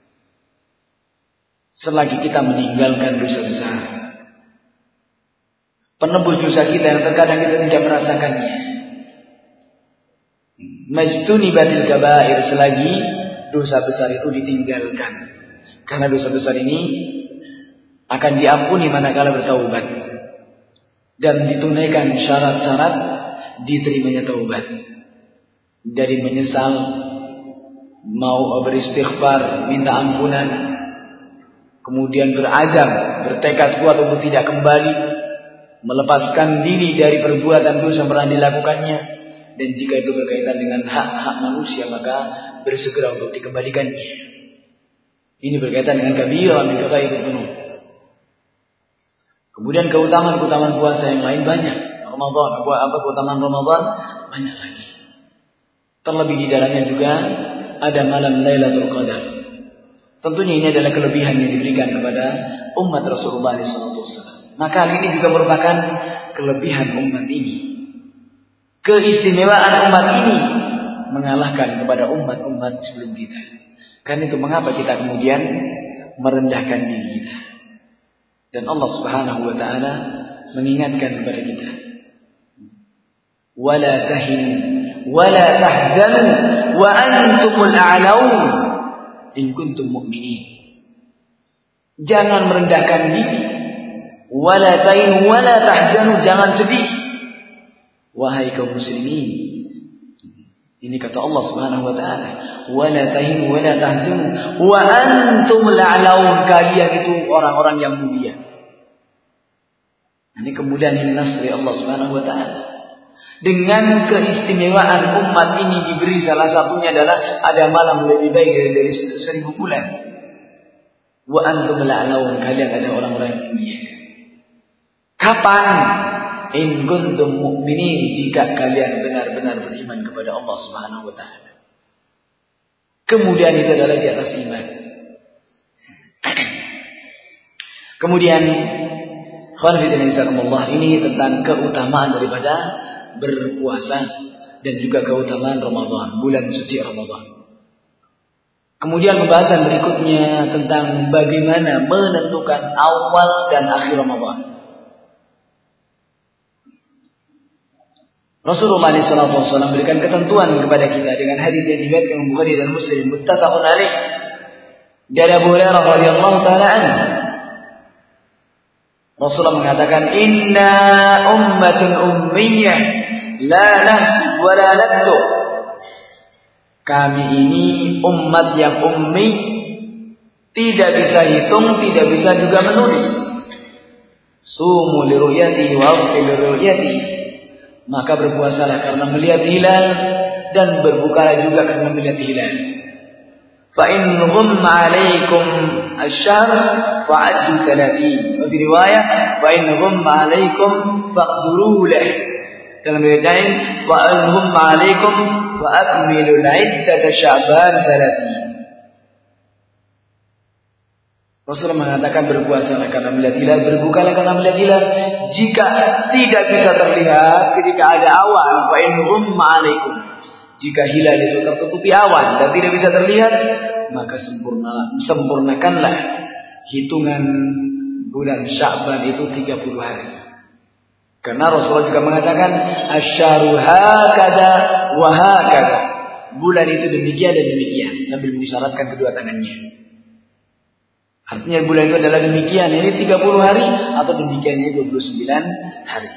Selagi kita meninggalkan dosa besar, penebus dosa kita yang terkadang kita tidak merasakannya. Majtunibatil kaba'ir, selagi dosa besar itu ditinggalkan. Karena dosa besar ini akan diampuni manakala bertaubat dan ditunaikan syarat-syarat diterimanya taubat. Dari menyesal, mau beristighfar, minta ampunan, kemudian berazam, bertekad kuat untuk tidak kembali, melepaskan diri dari perbuatan dosa yang pernah dilakukannya, dan jika itu berkaitan dengan hak-hak manusia maka bersegera untuk dikembalikannya. Ini berkaitan dengan kabirah min kaba'irudz dzunub. Kemudian keutamaan-keutamaan puasa yang lain banyak. Ramadan, apa keutamaan Ramadan? Banyak lagi. Terlebih di dalamnya juga ada malam Lailatul Qadar. Tentunya ini adalah kelebihan yang diberikan kepada umat Rasulullah shallallahu alaihi wasallam. Maka hal ini juga merupakan kelebihan umat ini. Keistimewaan umat ini mengalahkan kepada umat-umat sebelum kita. Karena itu mengapa kita kemudian merendahkan diri kita. Dan Allah Subhanahu wa taala mengingatkan kepada kita, wala tahinu wala tahzanu wa antumul a'laun in kuntum mu'minin. Jangan merendahkan diri, wala tahinu wala tahzanu, jangan sedih wahai kaum muslimin. Ini kata Allah Subhanahu wa taala, wala tahinu wala tahzanu wa antumul a'laun, kalian itu orang-orang yang mulia. Ini kemudian ini nas dari Allah Subhanahu wa taala. Dengan keistimewaan umat ini diberi salah satunya adalah ada malam lebih baik dari, dari seribu bulan. Wa antum la'laun, kalian ada orang-orang yang mulia. Kapan? In kuntum mu'minin, jika kalian benar-benar beriman kepada Allah Subhanahu wa taala. Kemudian itu adalah di atas iman. Kemudian khawatirin ini tentang keutamaan daripada berpuasa dan juga keutamaan Ramadan, bulan suci Ramadan. Kemudian pembahasan berikutnya tentang bagaimana menentukan awal dan akhir Ramadan. Rasulullah shallallahu alaihi wasallam berikan ketentuan kepada kita dengan hadis yang diriwayatkan Bukhari dan Muslim, muttafaqun alaih, dari Abu Hurairah radhiyallahu taala anhu. Rasulullah mengatakan, inna ummatun ummiyah la nahsib wa la naktub. Kami ini umat yang ummi, tidak bisa hitung, tidak bisa juga menulis. Sumu li ru'yati wa afti li ru'yati. Maka berpuasalah karena melihat hilal dan berbukalah juga karena melihat hilal. Fa in ghumma 'alaikum asy-syahr fa'addu thalatin. Wa fi riwayah fa in ghumma 'alaikum faqduru lahu. Dalam riwayat lain fa in ghumma 'alaikum fa akmilu al-'iddata sya'ban thalatin. Rasulullah mengatakan berpuasalah karena melihat hilal, berbukalah karena melihat hilal. Jika tidak bisa terlihat ketika ada awan, fa in ghumma 'alaikum. Jika hilal itu tertutupi awan dan tidak bisa terlihat, maka sempurna, sempurnakanlah hitungan bulan Sya'ban itu tiga puluh hari. Karena Rasulullah juga mengatakan asy-syahru hakada wa hakada. Bulan itu demikian dan demikian, sambil mengisyaratkan kedua tangannya. Artinya bulan itu adalah demikian, ini tiga puluh hari atau demikian ini dua puluh sembilan hari.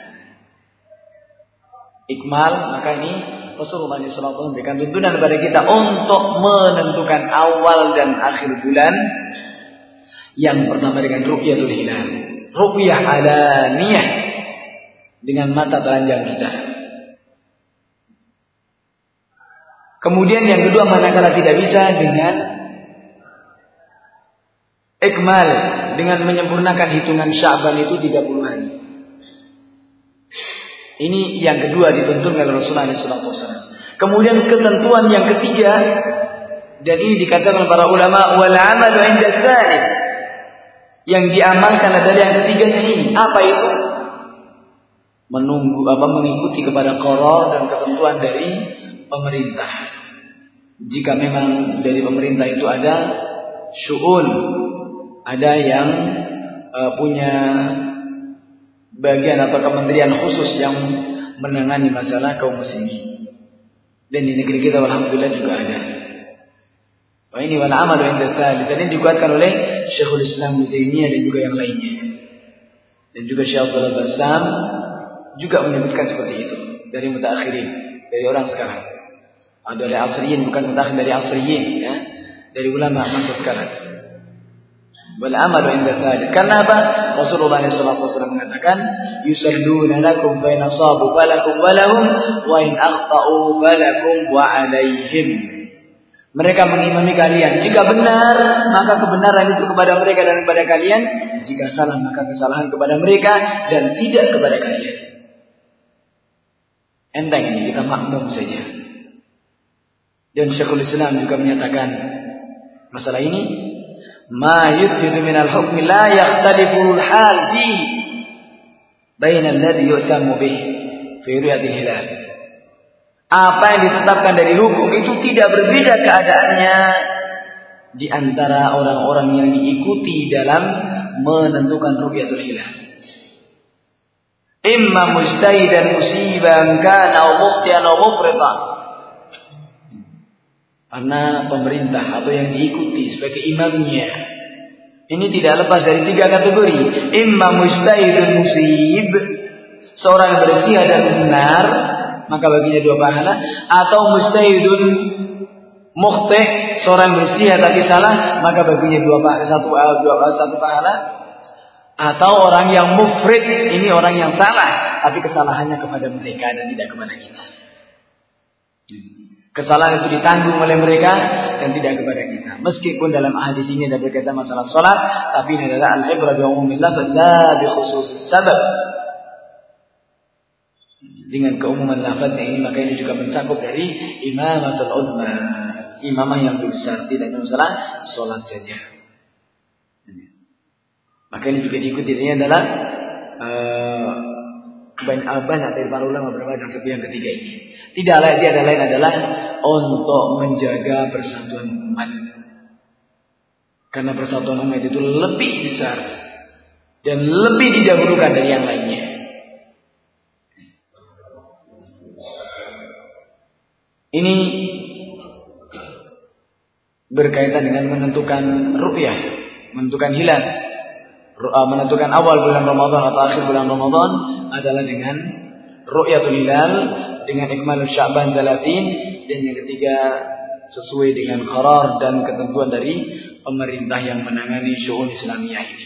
Ikmal, maka ini Rasulullah shallallahu alaihi wasallam memberikan tuntunan kepada kita untuk menentukan awal dan akhir bulan. Yang pertama dengan ru'yatul hilal, ru'yah alaniyah, dengan mata telanjang kita. Kemudian yang kedua, manakala tidak bisa, dengan ikmal, dengan menyempurnakan hitungan Sya'ban itu tiga puluh hari. Ini yang kedua dituntun oleh Rasulullah shallallahu alaihi wasallam. Kemudian ketentuan yang ketiga, dan ini dikatakan para ulama, wal amalu 'inda dzalik, yang diamalkan adalah yang ketiganya ini. Apa itu? Menunggu apa mengikuti kepada qarar dan ketentuan dari pemerintah. Jika memang dari pemerintah itu ada syu'un, ada yang uh, punya bagian atau kementerian khusus yang menangani masalah kaum muslimin. Dan di negeri kita alhamdulillah juga ada. Wah, ini wal amalu 'inda dzalik. Dan ini dikuatkan oleh Syekhul Islam Ibnu Taimiyah dan juga yang lainnya. Dan juga Syekh Abdullah Bassam juga menyebutkan seperti itu dari mutaakhirin, dari orang sekarang. Ada dari asriyin, bukan mutaakhir, dari asriyin, ya, dari ulama masa sekarang. Wal amalu 'inda dzalik. Karena apa? Rasulullah shallallahu alaihi wasallam mengatakan, yusalluna lakum fa in asabu falakum wa lahum wa in akhta'u falakum wa 'alaihim. Mereka mengimami kalian. Jika benar, maka kebenaran itu kepada mereka dan kepada kalian. Jika salah, maka kesalahan kepada mereka dan tidak kepada kalian. Enteng ini, kita makmum saja. Dan Syekhul Islam juga menyatakan masalah ini, ma yuthbitu minal hukmi la yakhtaliful hal fi bainal ladzi yu'tamu bih fi ru'yatil hilal. Apa yang ditetapkan dari hukum itu tidak berbeda keadaannya di antara orang-orang yang diikuti dalam menentukan ru'yatul hilal. Imma mujtahidan musiban kana aw mukhtian aw mufritan. Karena pemerintah atau yang diikuti sebagai imamnya ini tidak lepas dari tiga kategori. Imma mujtahidun musib, seorang yang bersih dan benar, maka baginya dua pahala. Atau mujtahidun mukhti, seorang bersih tapi salah, maka baginya dua pahala, satu dua satu pahala. Atau orang yang mufrid, ini orang yang salah tapi kesalahannya kepada mereka dan tidak kepada kita. Kesalahan itu ditanggung oleh mereka dan tidak kepada kita. Meskipun dalam hadis ini ada berkaitan masalah salat, tapi ini adalah al-ibrah bi umumil lafz la bi khususis sabab. Dengan keumuman lafaznya ini, maka ini juga mencakup dari imamatul uzma, imamah yang besar, tidak hanya masalah salat saja. Maka ini juga diikuti. Ini adalah uh, banyak, banyak dari para ulama berapa dalam yang ketiga ini. Tidak lain dia ada lain adalah untuk menjaga persatuan umat. Karena persatuan umat itu lebih besar dan lebih didahulukan dari yang lainnya. Ini berkaitan dengan menentukan ru'yah, menentukan hilal. Menentukan awal bulan Ramadan atau akhir bulan Ramadan adalah dengan ru'yatul hilal, dengan ikmalul Sya'ban talatin, dan yang ketiga sesuai dengan qarar dan ketentuan dari pemerintah yang menangani syu'un Islamiyah ini.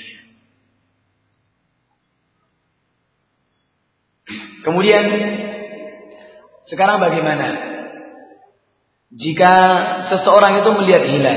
Kemudian sekarang bagaimana jika seseorang itu melihat hilal,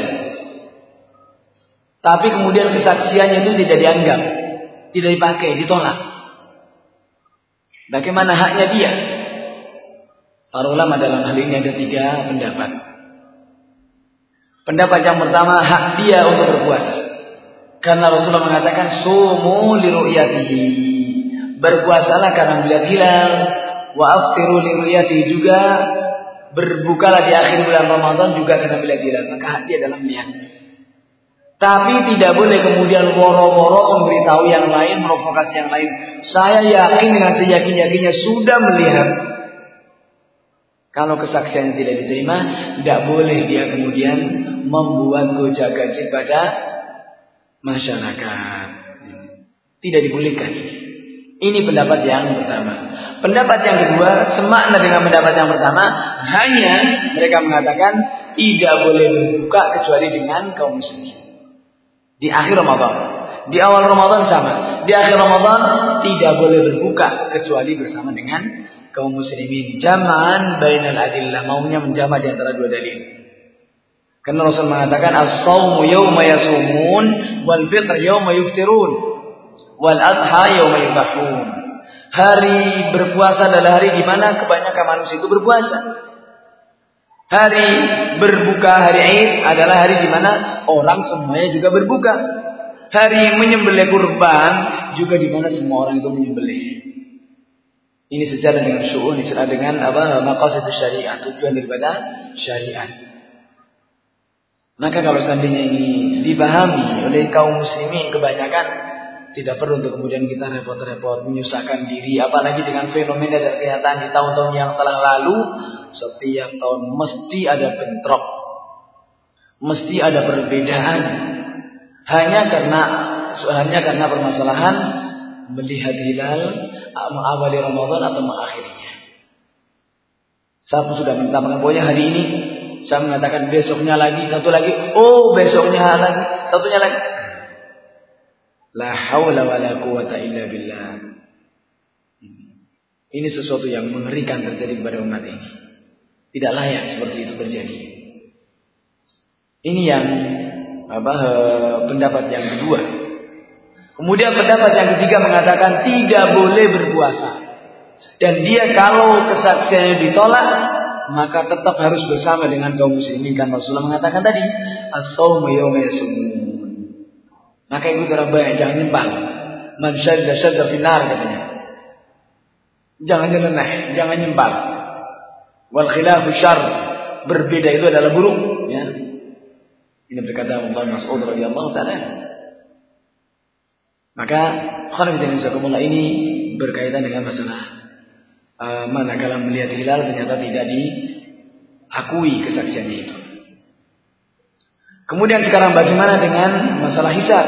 tapi kemudian kesaksiannya itu tidak dianggap, tidak dipakai, ditolak? Bagaimana haknya dia? Para ulama dalam hal ini ada tiga pendapat. Pendapat yang pertama, hak dia untuk berpuasa. Karena Rasulullah mengatakan, sumu li ru'yatihi. Berpuasalah karena melihat hilal. Wa aftiru li ru'yatihi, juga berbukalah di akhir bulan Ramadan juga karena melihat hilal. Maka hak dia dalam melihat. Tapi tidak boleh kemudian woro-woro memberitahu yang lain, provokasi yang lain. Saya yakin dengan seyakin-yakinnya sudah melihat. Kalau kesaksiannya tidak diterima, tidak boleh dia kemudian membuat gojak-gajik pada masyarakat. Tidak dibolehkan. Ini pendapat yang pertama. Pendapat yang kedua semakna dengan pendapat yang pertama, hanya mereka mengatakan tidak boleh berbuka kecuali dengan kaum muslimin. Di akhir Ramadan, di awal Ramadan sama. Di akhir Ramadan tidak boleh berbuka kecuali bersama dengan kaum muslimin. Jam'an bainal adillah, maunya menjama di antara dua dalil. Karena Rasul mengatakan as-shaumu yawma yasumun wal fitr yawma yuftirun wal adha yawma yudhahun. Hari berpuasa adalah hari di mana kebanyakan manusia itu berpuasa. Hari berbuka, hari Id adalah hari di mana orang semuanya juga berbuka. Hari menyembelih kurban juga di mana semua orang itu menyembelih. Ini sejalan dengan syu'un, sejalan dengan apa? Maqasidus syariat, tujuan daripada syariat. Maka kalau seandainya ini dipahami oleh kaum muslimin kebanyakan, tidak perlu untuk kemudian kita repot-repot menyusahkan diri, apalagi dengan fenomena dan kenyataan di tahun-tahun yang telah lalu. Setiap tahun mesti ada bentrok, mesti ada perbedaan, hanya karena hanya karena permasalahan melihat hilal mengawali Ramadan atau mengakhirinya. Satu sudah menetapkan pokoknya hari ini, saya mengatakan besoknya lagi, satu lagi, oh besoknya lagi, satunya lagi. La haula wala quwata illa billah. Ini sesuatu yang mengerikan terjadi kepada umat ini. Tidak layak seperti itu terjadi. Ini yang apa pendapat yang kedua. Kemudian pendapat yang ketiga mengatakan tidak boleh berpuasa. Dan dia kalau kesaksiannya ditolak, maka tetap harus bersama dengan kaum muslimin. Kan Rasulullah mengatakan tadi, as-shaumu yawma yasumun. Maka ikut orang banyak, jangan nyembang. Man syadda syadda finar katanya. Jangan nyeleneh, jangan nyembang. Wal khilafu syarr, berbeda itu adalah buruk, ya. Ini berkata Ibnu Mas'ud radhiyallahu taala. Maka khonibidin ini berkaitan dengan masalah uh, manakala melihat hilal ternyata tidak diakui kesaksiannya itu. Kemudian sekarang bagaimana dengan masalah hisab?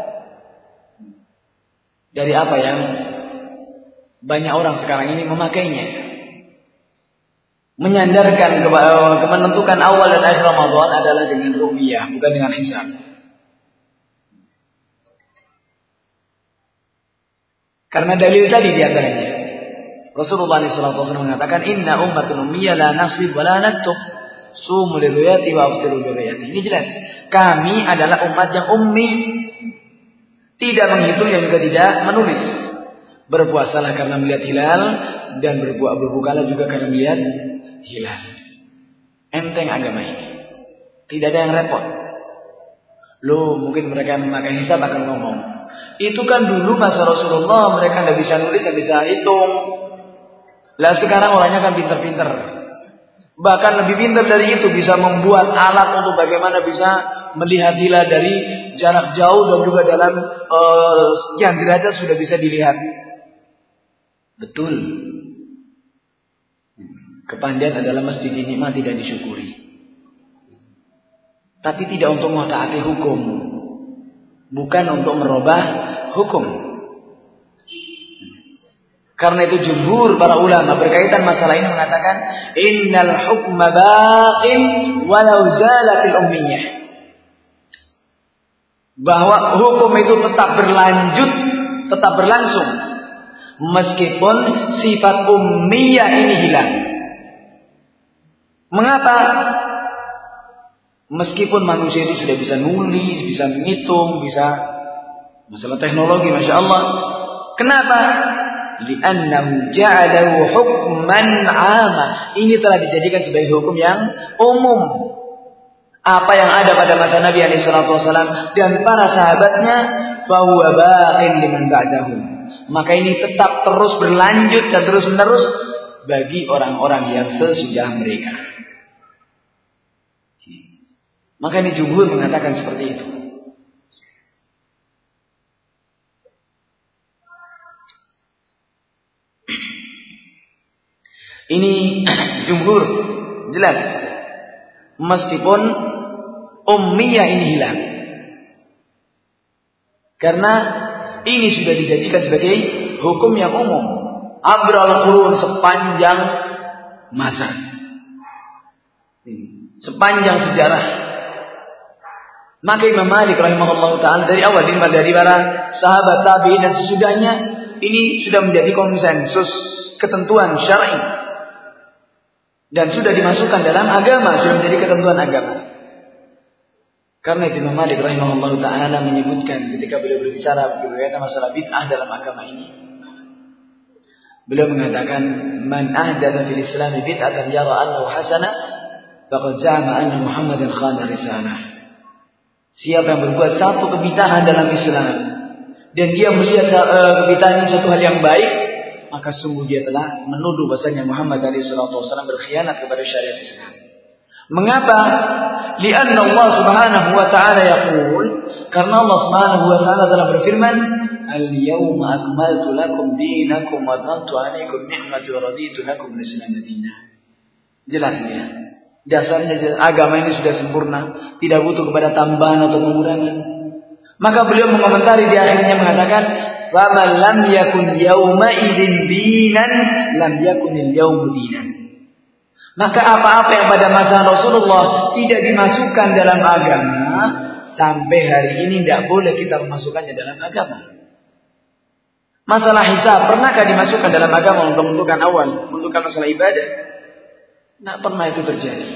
Dari apa yang banyak orang sekarang ini memakainya, menyandarkan ke, ke menentukan awal dan akhir Ramadan adalah dengan ru'yah, bukan dengan hisab. Karena dalil tadi diantaranya Rasulullah shallallahu alaihi wasallam mengatakan, Inna ummatun ummiyah la nasib wa la naktub sumu liruyati wa aftiru liruyati. Ini jelas, kami adalah umat yang ummi, tidak menghitung dan juga tidak menulis. Berpuasalah karena melihat hilal, dan berbuka, berbukalah juga karena melihat hilal. Enteng agama ini, tidak ada yang repot. Loh, mungkin mereka yang memakai hisab akan ngomong, itu kan dulu masa Rasulullah mereka tidak bisa nulis, tidak bisa hitung. Lah sekarang orangnya kan pinter-pinter, bahkan lebih pintar dari itu, bisa membuat alat untuk bagaimana bisa melihat hilal dari jarak jauh dan juga dalam uh, sekian derajat sudah bisa dilihat. Betul. Kepandaian adalah mesti dinikmati dan disyukuri. Tapi tidak untuk mentaati hukum, bukan untuk merubah hukum. Karena itu jumhur para ulama berkaitan masalah ini mengatakan, innal hukma baqin walau zalatil ummiyah. Bahwa hukum itu tetap berlanjut, tetap berlangsung, meskipun sifat ummiyah ini hilang. Mengapa? Meskipun manusia itu sudah bisa nulis, bisa menghitung, bisa masalah teknologi, masya Allah. Kenapa? Li'annahu ja'alahu hukman 'ama. Ini telah dijadikan sebagai hukum yang umum. Apa yang ada pada masa Nabi alaihi salatu wasallam dan para sahabatnya, fa huwa baqin liman ba'dahum. Maka ini tetap terus berlanjut dan terus menerus bagi orang-orang yang sesudah mereka. Maka ini jumhur mengatakan seperti itu. Ini jumhur jelas, meskipun ummiyah ini hilang. Karena ini sudah dijadikan sebagai hukum yang umum. Abral qurun, sepanjang masa. Sepanjang sejarah. Maka Imam Malik rahimahullah ta'ala dari awal, dari para sahabat tabi'in dan sesudahnya, ini sudah menjadi konsensus ketentuan syar'i. Dan sudah dimasukkan dalam agama, sudah menjadi ketentuan agama. Karena itu Imam Malik rahimahullah ta'ala menyebutkan ketika beliau berbicara berkaitan masalah bid'ah dalam agama ini. Beliau mengatakan, "Man ahdatsa fil Islam bid'atan yara annahu hasanah, faqad za'ama anna Muhammadan khana risalah." Siapa yang berbuat satu kebid'ahan dalam Islam dan dia melihat uh, kebid'ahan ini suatu hal yang baik, maka sungguh dia telah menuduh bahasanya Muhammad alaihi salatu wasallam berkhianat kepada syariat Islam. Mengapa? Lianna Allah Subhanahu wa taala yaqul, karena Allah Subhanahu wa taala telah berfirman, "Al-yawma akmaltu lakum dinakum wa atmamtu 'alaikum ni'mati wa raditu lakum al-Islam dinan." Jelas ya. Dasarnya agama ini sudah sempurna, tidak butuh kepada tambahan atau pengurangan. Maka beliau mengomentari di akhirnya mengatakan, "Faman lam yakun yawma idzin dinan, lam yakunil yawmu dinan." Maka apa-apa yang pada masa Rasulullah tidak dimasukkan dalam agama, sampai hari ini tidak boleh kita memasukkannya dalam agama. Masalah hisab, pernahkah dimasukkan dalam agama untuk menentukan awal, menentukan masalah ibadah? Tidak pernah itu terjadi.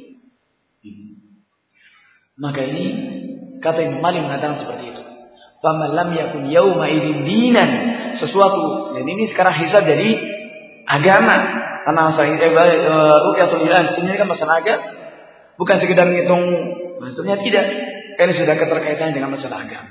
Maka ini kata Imam Malik mengatakan seperti itu. Faman lam yakun yauma idzin dinan, sesuatu. Dan ini sekarang hisab jadi agama. Karena masalah ru'yatul hilal ini kan masalah agama. Bukan sekedar menghitung, maksudnya tidak. Ini sudah keterkaitannya dengan masalah agama.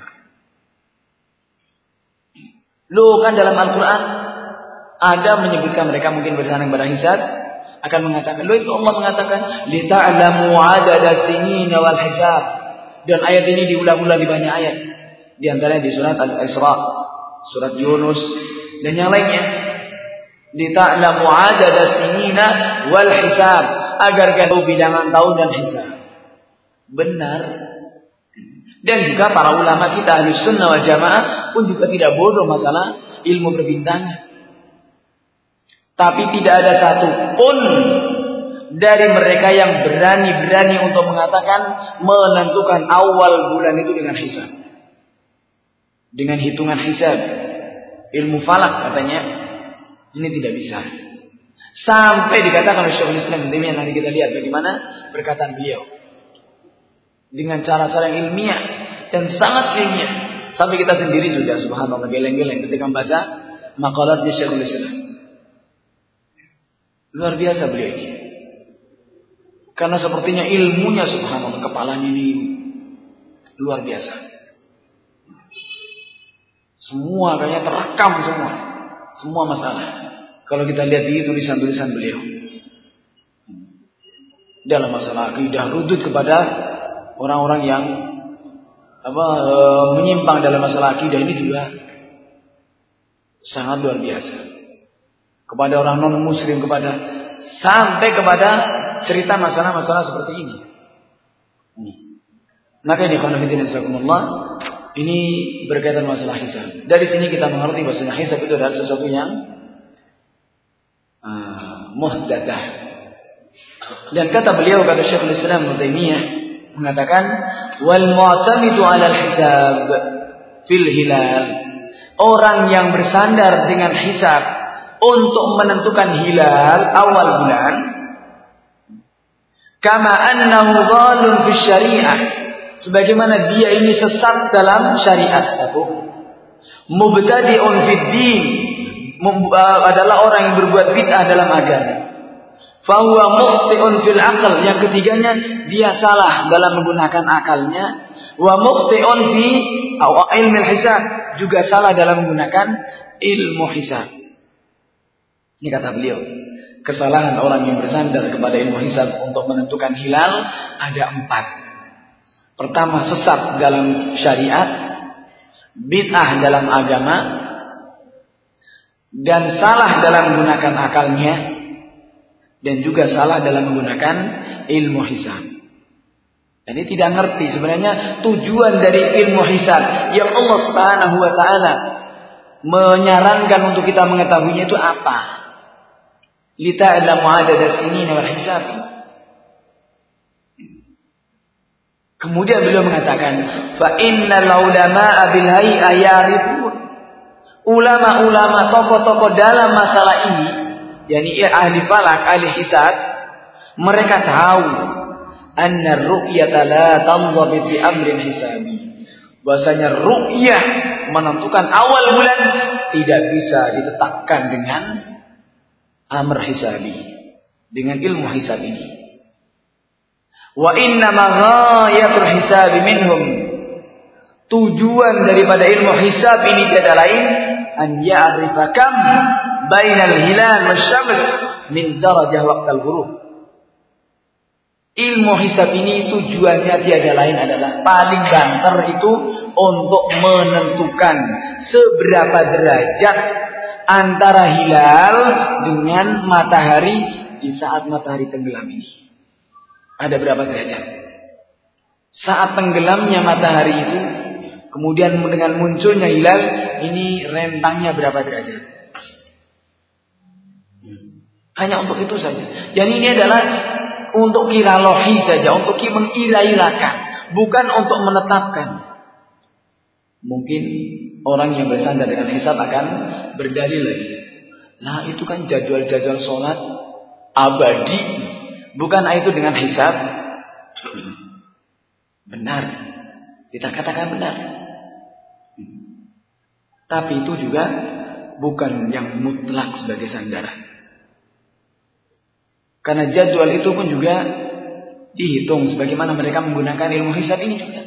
Loh, kan dalam Al-Quran ada menyebutkan mereka mungkin bersanding pada hisab, akan mengatakan, loh itu Allah mengatakan lita'lamu 'adada sinina wal hisab. Dan ayat ini diulang-ulang di banyak ayat. Di antaranya di surat Al-Isra, surat Yunus dan yang lainnya. Lita'lamu 'adada sinina wal hisab, agar kalian tahu bilangan tahun dan hisab. Benar. Dan juga para ulama kita Ahlus Sunnah wal Jamaah pun juga tidak bodoh masalah ilmu perbintangan. Tapi tidak ada satu pun dari mereka yang berani-berani untuk mengatakan menentukan awal bulan itu dengan hisab, dengan hitungan hisab, ilmu falak katanya, ini tidak bisa. Sampai dikatakan oleh Syekhul Islam Ibnu Taimiyah, nanti kita lihat bagaimana perkataan beliau dengan cara-cara yang ilmiah dan sangat ilmiah. Sampai kita sendiri sudah subhanallah geleng-geleng ketika membaca maqalatnya Syekhul Islam. Luar biasa beliau ini. Karena sepertinya ilmunya subhanallah, kepalanya ini luar biasa. Semua kayaknya terekam semua. Semua masalah. Kalau kita lihat di tulisan-tulisan beliau. Dalam masalah akidah, rudut kepada orang-orang yang apa e, menyimpang dalam masalah akidah ini juga sangat luar biasa. Kepada orang non muslim, kepada sampai kepada cerita masalah-masalah seperti ini. Maka ini khonafidin azakumullah, ini berkaitan masalah hisab. Dari sini kita mengerti bahwa hisab itu adalah sesuatu yang uh, muhdatsah. Dan kata beliau, kata Syekhul Islam Ibnu Taimiyah mengatakan, wal mu'tamidu 'ala al-hisab fil hilal, orang yang bersandar dengan hisab untuk menentukan hilal awal bulan, kama annahu dhalun fi syariah, sebagaimana dia ini sesat dalam syariat. Satu, mubtadi'un fid din, adalah orang yang berbuat bid'ah dalam agama. Fa huwa mukhti'un fil aql, yang ketiganya dia salah dalam menggunakan akalnya. Wa mukhti'un fi ilmi hisab, juga salah dalam menggunakan ilmu hisab. Ini kata beliau, kesalahan orang yang bersandar kepada ilmu hisab untuk menentukan hilal ada empat. Pertama, sesat dalam syariat, bid'ah dalam agama, dan salah dalam menggunakan akalnya, dan juga salah dalam menggunakan ilmu hisab. Jadi tidak ngerti sebenarnya tujuan dari ilmu hisab yang Allah Subhanahu wa taala menyarankan untuk kita mengetahuinya itu apa? Lita'lamu 'adada sinina wal hisab. Kemudian beliau mengatakan, fa innal ulama'a bil hay'a ya'rifun. Ulama-ulama, tokoh-tokoh dalam masalah ini, yakni ahli falak, ahli hisab, mereka tahu anna ru'yata la tanzabit bi amrin hisabi. Bahasanya ru'yah menentukan awal bulan tidak bisa ditetapkan dengan amr hisabi, dengan ilmu hisab ini. Wa inna ma ghayatul hisabi minhum. Tujuan daripada ilmu hisab ini tiada lain an ya'rifa kam bainal hilal wasyams min darajah waqtal ghurub. Ilmu hisab ini tujuannya tiada lain adalah paling banter itu untuk menentukan seberapa derajat antara hilal dengan matahari di saat matahari tenggelam ini. Ada berapa derajat? Saat tenggelamnya matahari itu, kemudian dengan munculnya hilal, ini rentangnya berapa derajat? Hanya untuk itu saja. Dan ini adalah untuk kiralohi saja, untuk mengira-irakan, bukan untuk menetapkan. Mungkin orang yang bersandar dengan hisab akan berdalil lagi. Nah, itu kan jadwal-jadwal sholat abadi. Bukan itu dengan hisab? Benar. Kita katakan benar. Tapi itu juga bukan yang mutlak sebagai sandaran. Karena jadwal itu pun juga dihitung sebagaimana mereka menggunakan ilmu hisab ini juga.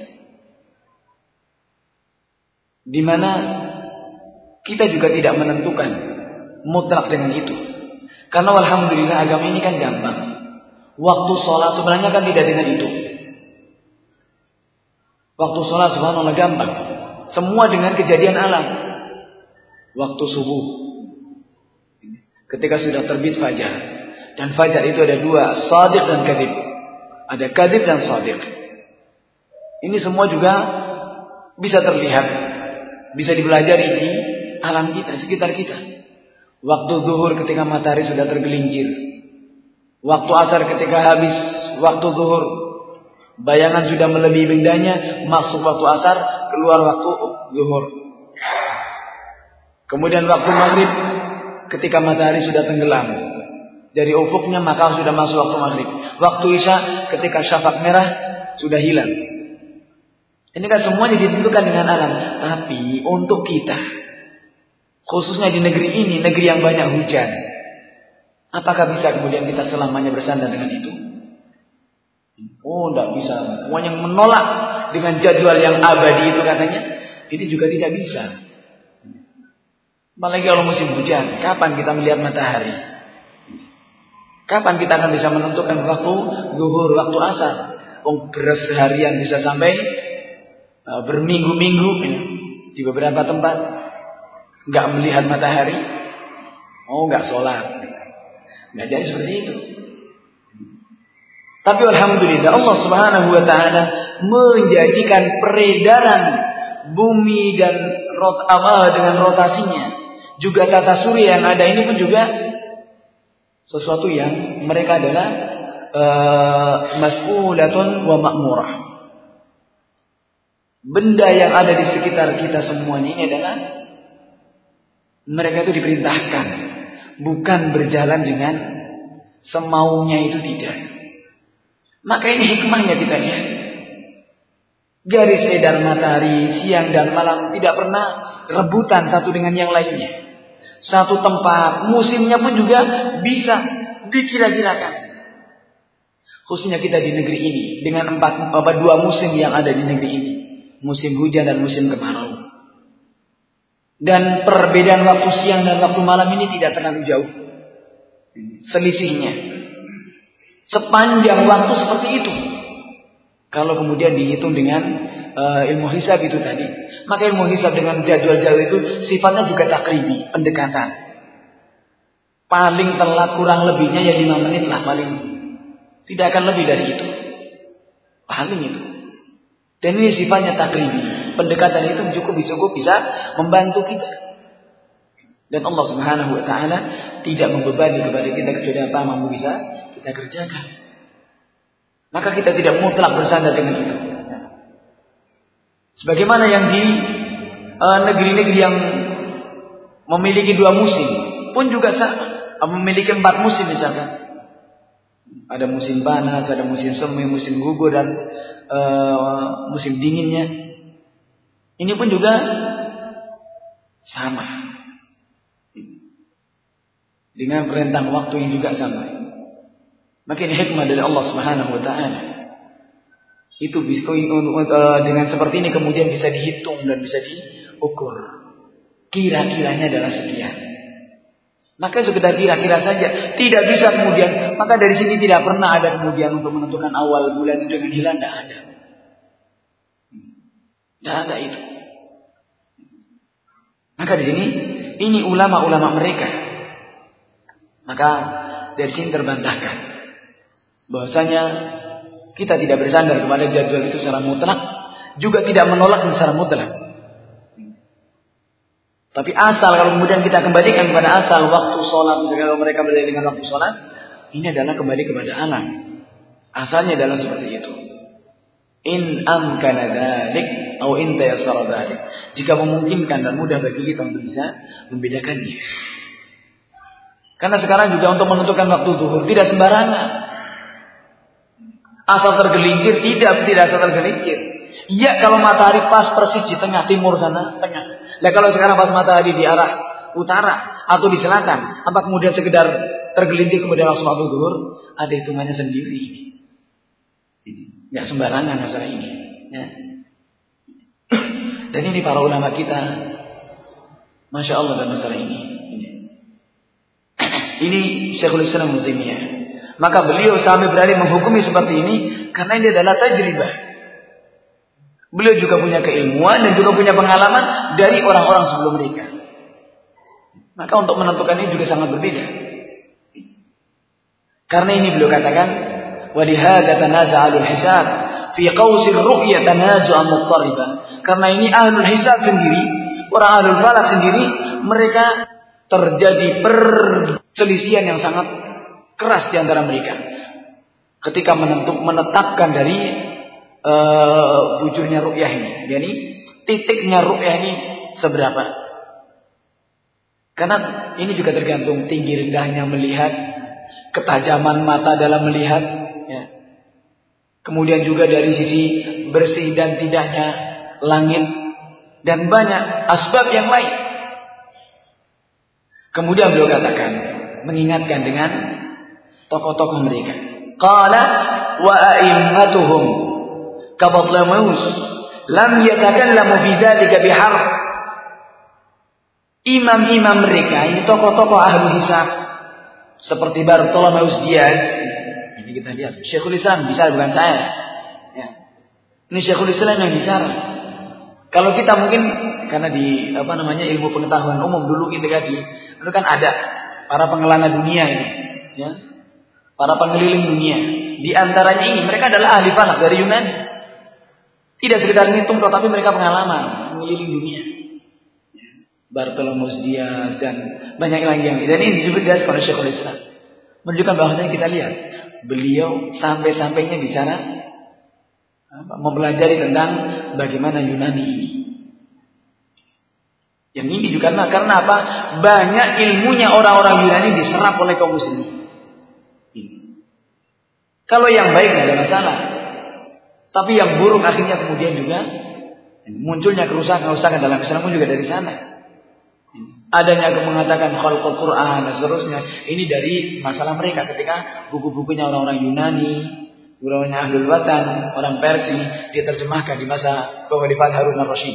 Di mana kita juga tidak menentukan mutlak dengan itu. Karena alhamdulillah agama ini kan gampang. Waktu sholat sebenarnya kan tidak dengan itu. Waktu sholat subhanallah gampang. Semua dengan kejadian alam. Waktu subuh, ketika sudah terbit fajar. Dan fajar itu ada dua, shadiq dan kadhib. Ada kadhib dan shadiq. Ini semua juga bisa terlihat, bisa dipelajari di alam kita, sekitar kita. Waktu zuhur ketika matahari sudah tergelincir. Waktu asar ketika habis waktu zuhur, bayangan sudah melebihi bendanya, masuk waktu asar, keluar waktu zuhur. Kemudian waktu maghrib ketika matahari sudah tenggelam dari ufuknya, maka sudah masuk waktu maghrib. Waktu isya ketika syafaq merah sudah hilang. Ini kan semuanya ditentukan dengan alam. Tapi untuk kita, khususnya di negeri ini, negeri yang banyak hujan, apakah bisa kemudian kita selamanya bersandar dengan itu? Oh, tidak bisa. Semuanya menolak dengan jadwal yang abadi itu katanya. Ini juga tidak bisa. Apalagi kalau musim hujan, kapan kita melihat matahari? Kapan kita akan bisa menentukan waktu zuhur, waktu asar? Oh, beres seharian bisa sampai uh, berminggu-minggu di beberapa tempat nggak melihat matahari. Oh, nggak sholat. Nggak jadi seperti itu. Tapi alhamdulillah Allah Subhanahu wa taala menjadikan peredaran bumi dan rot awal dengan rotasinya, juga tata surya yang ada ini pun juga sesuatu yang mereka adalah uh, mas'ulatun wa ma'murah. Benda yang ada di sekitar kita semuanya ini adalah mereka itu diperintahkan, bukan berjalan dengan semaunya, itu tidak. Maka ini hikmahnya kita lihat. Garis edar matahari siang dan malam tidak pernah rebutan satu dengan yang lainnya. Satu tempat, musimnya pun juga bisa dikira-kirakan. Khususnya kita di negeri ini dengan empat, apa, dua musim yang ada di negeri ini, musim hujan dan musim kemarau. Dan perbedaan waktu siang dan waktu malam ini tidak terlalu jauh selisihnya. Sepanjang waktu seperti itu. Kalau kemudian dihitung dengan uh, ilmu hisab itu tadi, maka ilmu hisab dengan jadwal-jadwal itu sifatnya juga takribi, pendekatan. Paling telat kurang lebihnya ya lima menit lah paling. Tidak akan lebih dari itu. Paling itu. Dan ini sifatnya takribi. Pendekatan itu cukup cukup bisa membantu kita. Dan Allah Subhanahu wa taala tidak membebani kepada kita kecuali apa yang mampu bisa kita kerjakan. Maka kita tidak mutlak bersandar dengan itu. Sebagaimana yang di uh, negeri-negeri yang memiliki dua musim pun juga sama, memiliki empat musim misalkan. Ada musim panas, ada musim semi, musim gugur dan uh, musim dinginnya. Ini pun juga sama. Dengan rentang waktu yang juga sama. Maka ini hikmah dari Allah Subhanahu wa taala. Itu bisa dengan seperti ini kemudian bisa dihitung dan bisa diukur. Kira-kiranya adalah sekian. Maka sekedar kira-kira saja, tidak bisa kemudian. Maka dari sini tidak pernah ada kemudian untuk menentukan awal bulan itu dengan hilal, tidak ada. Tidak ada itu. Maka di sini ini ulama-ulama mereka. Maka dari sini terbantahkan bahwasanya kita tidak bersandar kepada jadwal itu secara mutlak, juga tidak menolak secara mutlak. Tapi asal kalau kemudian kita kembalikan kepada asal waktu sholat, misalnya kalau mereka berdaya dengan waktu sholat, ini adalah kembali kepada alam. Asalnya adalah seperti itu. In amkana dzalik atau in tayassara dzalik. Jika memungkinkan dan mudah bagi kita untuk bisa membedakannya. Karena sekarang juga untuk menentukan waktu zuhur tidak sembarangan. Asal tergelincir, tidak, tidak asal tergelincir. Iya kalau matahari pas persis di tengah, timur sana, tengah. Nah kalau sekarang pas matahari di arah utara atau di selatan, apa kemudian sekedar tergelincir kemudian langsung waktu zuhur, ada hitungannya sendiri. Nggak sembarangan masalah ini. Ya. Dan ini para ulama kita, masya Allah dalam masalah ini. Ini Syekhul Islam Ibnu Taimiyah. Maka beliau sampai berani menghukumi seperti ini karena ini adalah tajribah. Beliau juga punya keilmuan dan juga punya pengalaman dari orang-orang sebelum mereka. Maka untuk menentukan ini juga sangat berbeda. Karena ini beliau katakan, wa lihadza tanaza'ul hisab fi qausir ru'ya tanazu'an muttariba. Karena ini ahlul hisab sendiri, orang ahlul falak sendiri, mereka terjadi perselisihan yang sangat keras di antara mereka ketika menentuk, menetapkan dari uh, bujurnya ru'yah ini. Jadi titiknya ru'yah ini seberapa. Karena ini juga tergantung tinggi rendahnya melihat, ketajaman mata dalam melihat, ya. Kemudian juga dari sisi bersih dan tidaknya langit dan banyak asbab yang lain. Kemudian beliau katakan, mengingatkan dengan tokoh-tokoh mereka. Qala wa a'immatuhum ka Batlamus lam yatakallamu fi dzalika biharf. Imam-imam mereka, ini tokoh-tokoh ahli hisab seperti Bartholomeus Diaz. Ini kita lihat, Syekhul Islam bicara, bukan saya. Ya. Ini Syekhul Islam yang bicara. Kalau kita mungkin karena di apa namanya ilmu pengetahuan umum dulu ketika di itu kan ada para pengelana dunia ini, ya, para pengeliling dunia. Di antaranya ini mereka adalah ahli falak dari Yunani. Tidak sekedar ngitung, tetapi mereka pengalaman mengeliling dunia. Bartholomeus Diaz dan banyak lagi yang dan ini disebut Diaz oleh Syekhul Islam. Menunjukkan bahwasanya kita lihat beliau sampai-sampainya bicara mempelajari tentang bagaimana Yunani ini. Yang ini juga karena, karena apa? Banyak ilmunya orang-orang Yunani diserap oleh kaum muslimin. Kalau yang baik tidak ada masalah. Tapi yang buruk akhirnya kemudian juga munculnya kerusakan-kerusakan dalam Islam pun juga dari sana. Adanya yang mengatakan khalqul Quran dan seterusnya. Ini dari masalah mereka ketika buku-bukunya orang-orang Yunani, orang Ahlul Watan, orang Persia diterjemahkan di masa kekhalifahan Harun ar-Rasyid.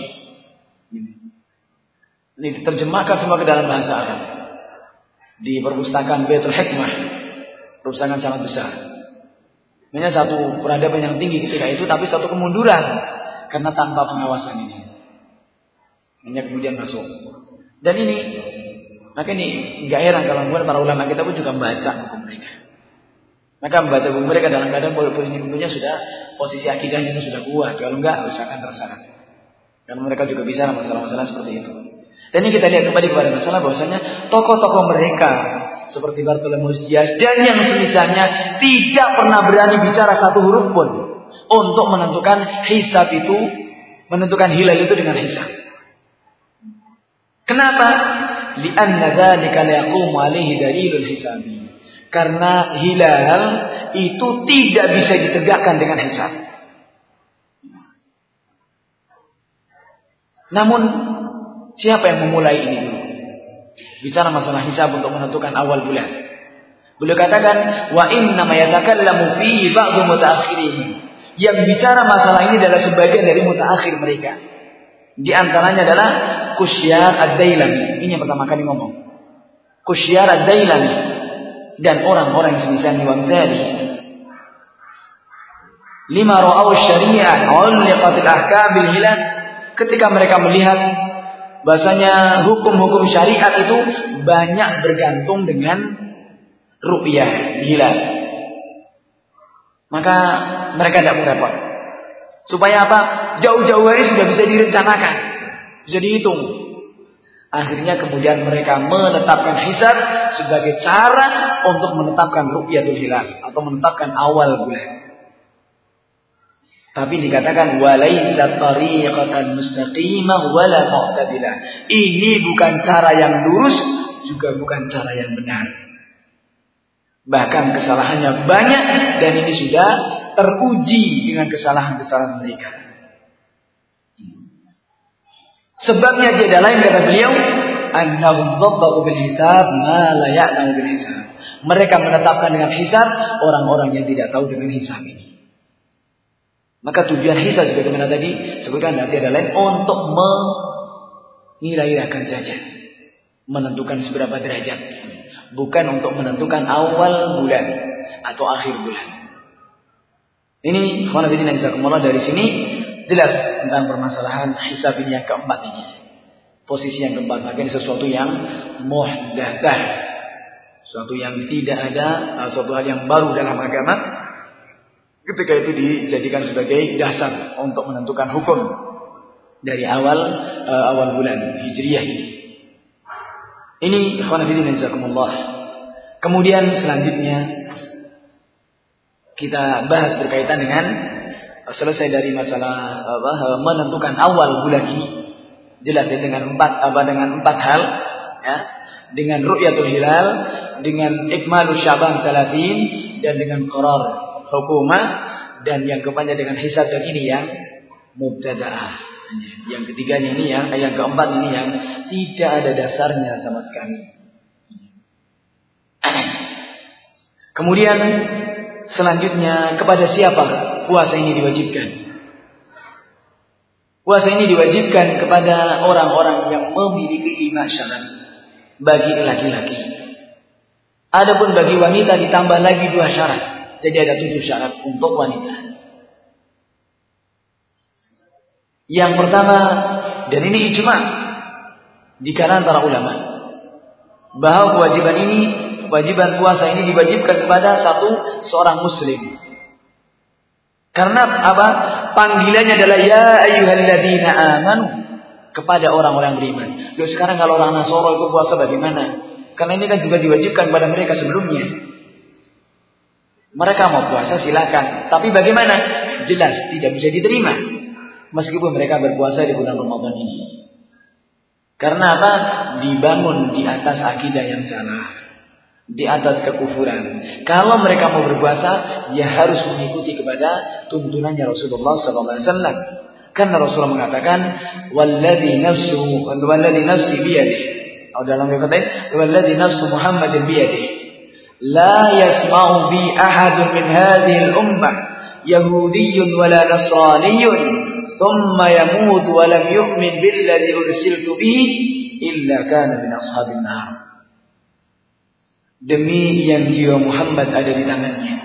Ini diterjemahkan semua ke dalam bahasa Arab. Di perpustakaan Baitul Hikmah, perpustakaan sangat besar. Hanya satu peradaban yang tinggi ketika itu, tapi satu kemunduran karena tanpa pengawasan ini. Hanya kemudian masuk. Dan ini, maka ini nggak heran kalau kemudian para ulama kita pun juga membaca buku mereka. Maka membaca buku mereka dalam keadaan posisi bukunya sudah, posisi akidahnya itu sudah kuat. Kalau enggak, usahakan terseret. Karena mereka juga bisa masalah-masalah seperti itu. Dan ini kita lihat kembali kepada masalah bahwasanya tokoh-tokoh mereka seperti Bartholomeus Dias dan yang semisalnya tidak pernah berani bicara satu huruf pun untuk menentukan hisab itu, menentukan hilal itu dengan hisab. Kenapa? Li'anna dzalika la yaqumu 'alaihi dalilul hisabi. Karena hilal itu tidak bisa ditegakkan dengan hisab. Namun siapa yang memulai ini dulu? Bicara masalah hisab untuk menentukan awal bulan. Beliau katakan, wa inna ma yatakallamu fihi ba'dhu mutaakhirin. Yang bicara masalah ini adalah sebagian dari mutaakhir mereka. Di antaranya adalah Qusyar Ad-Dailami. Ini yang pertama kali ngomong. Qusyar Ad-Dailami dan orang-orang yang semisal wa dzali. Lima ra'aw syari'ah 'ulqatil ahkam bil hilal. Ketika mereka melihat bahasanya hukum-hukum syariat itu banyak bergantung dengan ru'yah hilal, maka mereka tidak mau repot. Supaya apa? Jauh-jauh hari sudah bisa direncanakan, bisa dihitung. Akhirnya kemudian mereka menetapkan hisab sebagai cara untuk menetapkan ru'yatul hilal atau menetapkan awal bulan. Tapi dikatakan walaisa tariqatan mustaqimah wala mu'tadilah. Ini bukan cara yang lurus, juga bukan cara yang benar. Bahkan kesalahannya banyak dan ini sudah teruji dengan kesalahan-kesalahan mereka. Sebabnya tiada lain kata beliau, annahum dhabbatu bil hisab ma la ya'lamu bil hisab. Mereka menetapkan dengan hisab orang-orang yang tidak tahu dengan hisab ini. Maka tujuan hisab sebagaimana tadi sebutkan nanti adalah untuk mengira-irakan saja, menentukan seberapa derajat, bukan untuk menentukan awal bulan atau akhir bulan. Ini khana bidin jazakumullah, dari sini jelas tentang permasalahan hisab ini yang keempat ini. Posisi yang keempat, maka ini sesuatu yang muhdatsah, sesuatu yang tidak ada, sesuatu hal yang baru dalam agama. Ketika itu dijadikan sebagai dasar untuk menentukan hukum dari awal uh, awal bulan Hijriah ini. Ini ikhwan fillah jazakumullah. Kemudian selanjutnya kita bahas berkaitan dengan selesai dari masalah apa, menentukan awal bulan ini. Jelas ya, dengan empat apa dengan empat hal ya, dengan ru'yatul hilal, dengan ikmalus Syaban talatin, dan dengan qarar hukumah, dan yang keempatnya dengan hisab, dan ini yang mubtada'ah. Yang ketiganya ini yang yang keempat ini yang tidak ada dasarnya sama sekali. Kemudian selanjutnya, kepada siapa puasa ini diwajibkan? Puasa ini diwajibkan kepada orang-orang yang memiliki lima syarat bagi laki-laki. Adapun bagi wanita ditambah lagi dua syarat. Jadi ada tujuh syarat untuk wanita. Yang pertama, dan ini ijma di kalangan para ulama, bahwa kewajiban ini, kewajiban puasa ini diwajibkan kepada satu seorang muslim. Karena apa? Panggilannya adalah ya ayyuhalladzina amanu, kepada orang-orang beriman. Loh, sekarang kalau orang Nasoro itu puasa bagaimana? Karena ini kan juga diwajibkan kepada mereka sebelumnya. Mereka mau puasa silakan, tapi bagaimana? Jelas tidak bisa diterima meskipun mereka berpuasa di bulan Ramadan ini. Karena apa? Dibangun di atas akidah yang salah, di atas kekufuran. Kalau mereka mau berpuasa, ya harus mengikuti kepada tuntunannya Rasulullah sallallahu alaihi wasallam. Karena Rasulullah mengatakan, "Walladzi nafsu walladzi nafsi biyadihi." Atau dalam kata, "Walladzi nafsu Muhammadin biyadihi. La yasma'u bi ahadun min hadhihi al-ummah yahudiyyun wala nasraniyyun thumma yamut wa lam yu'min billadhi ursiltu bihi illa kana min ashabin nar." Demi yang jiwa Muhammad ada di tangannya,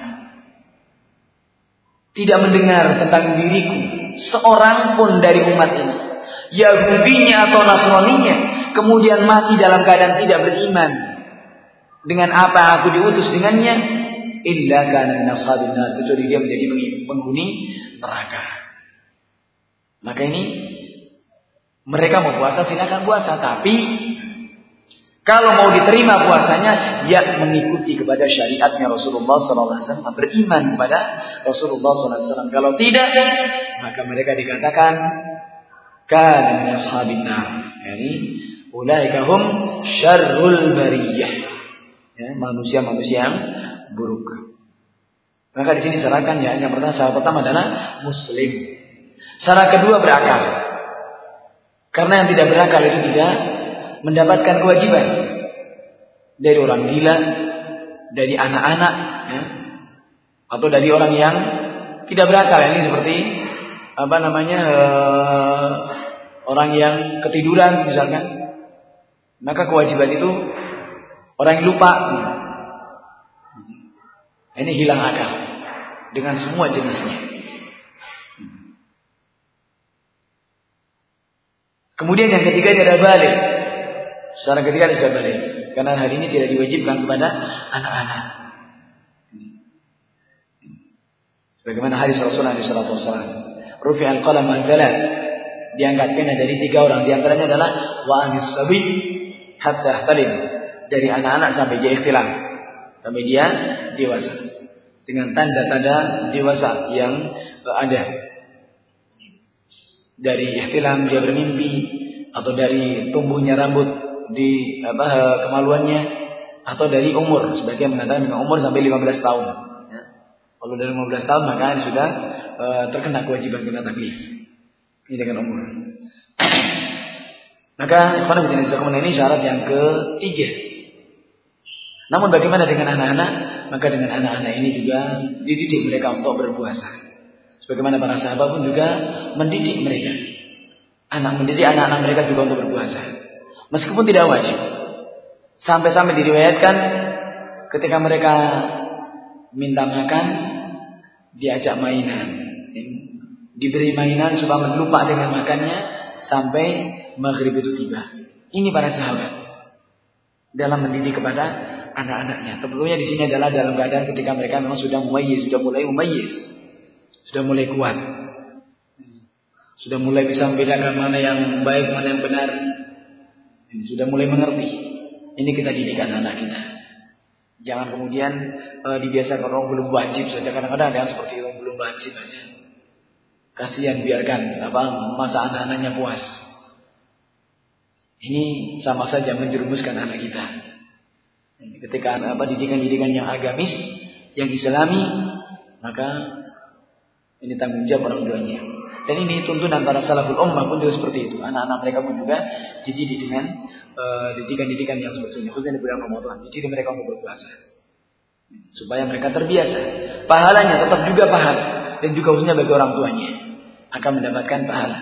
tidak mendengar tentang diriku seorang pun dari umat ini, Yahudinya atau Nasraninya, kemudian mati dalam keadaan tidak beriman dengan apa aku diutus dengannya, illa kana min ashabin nar, kecuali dia menjadi penghuni neraka. Maka ini mereka mau puasa silakan puasa, tapi kalau mau diterima puasanya, ya mengikuti kepada syariatnya Rasulullah shallallahu alaihi wasallam, beriman kepada Rasulullah shallallahu alaihi wasallam. Kalau tidak, maka mereka dikatakan kana min ashabin nar. Yani ulaika hum syarrul bariyah. Ya, manusia-manusia yang buruk. Maka di sini syaratkan ya, yang pertama syarat pertama adalah muslim. Syarat kedua berakal. Karena yang tidak berakal itu tidak mendapatkan kewajiban dari orang gila, dari anak-anak, ya, atau dari orang yang tidak berakal. Ini seperti apa namanya uh, orang yang ketiduran misalkan, maka kewajiban itu orang yang lupa, ini hilang akal dengan semua jenisnya. Kemudian yang ketiga adalah balik. Secara ketiga adalah balik, karena hari ini tidak diwajibkan kepada anak-anak. Bagaimana hadis Rasulullah shallallahu alaihi wasallam, rufi'al qalam an thalath, diangkat pena dari tiga orang, di antaranya adalah wa anis sabi hatta ihtalim, dari anak-anak sampai dia ihtilam, sampai dia dewasa, dengan tanda-tanda dewasa yang ada. Dari ihtilam dia bermimpi, atau dari tumbuhnya rambut di apa kemaluannya, atau dari umur, sebagian mengatakan dengan umur sampai lima belas tahun. Ya. Kalau dari lima belas tahun maka sudah uh, terkena kewajiban kena taklif. Ini dengan umur. Maka ikhwan fillah jazakumullah, ini syarat yang ketiga. Namun bagaimana dengan anak-anak? Maka dengan anak-anak ini juga dididik mereka untuk berpuasa. Sebagaimana para sahabat pun juga mendidik mereka. Anak mendidik anak-anak mereka juga untuk berpuasa. Meskipun tidak wajib. Sampai-sampai diriwayatkan ketika mereka minta makan, diajak mainan. Diberi mainan supaya lupa dengan makannya sampai maghrib itu tiba. Ini para sahabat dalam mendidik kepada anak-anaknya. Tentunya di sini adalah dalam keadaan ketika mereka memang sudah mumayyiz, sudah mulai mumayyiz. Sudah mulai kuat, sudah mulai bisa membedakan mana yang baik, mana yang benar, sudah mulai mengerti. Ini kita didik anak-anak kita. Jangan kemudian e, dibiasakan orang belum wajib saja. Kadang-kadang ada yang seperti itu, belum wajib saja. Kasihan, biarkan apa masa anak-anaknya puas. Ini sama saja menjerumuskan anak kita. Ketika apa didikan-didikan yang agamis, yang islami, maka ini tanggung jawab orang tuanya. Dan ini tuntunan para salaful ummah pun juga seperti itu. Anak-anak mereka pun juga dididik dengan uh, didikan-didikan yang seperti ini. Khususnya di bulan Ramadan, dididik mereka untuk berpuasa, supaya mereka terbiasa. Pahalanya tetap juga pahala, dan juga khususnya bagi orang tuanya akan mendapatkan pahala.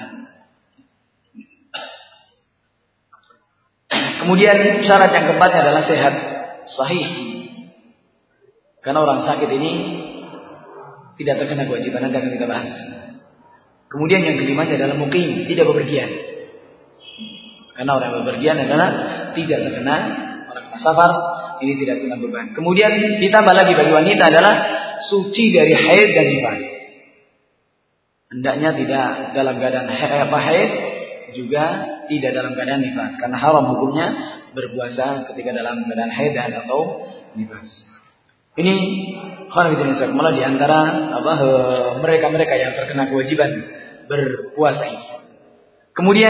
Kemudian syarat yang keempatnya adalah sehat, sahih. Karena orang sakit ini tidak terkena kewajiban, nanti akan kita bahas. Kemudian yang kelimanya adalah muqim, tidak bepergian. Karena orang yang bepergian adalah tidak terkena, orang kena safar, ini tidak kena beban. Kemudian ditambah lagi bagi wanita adalah suci dari haid dan nifas. Hendaknya tidak dalam keadaan haid, juga tidak dalam keadaan nifas, karena haram hukumnya berpuasa ketika dalam keadaan haid dan atau nifas. Ini khawatirin malah di antara apa mereka-mereka yang terkena kewajiban berpuasa ini. Kemudian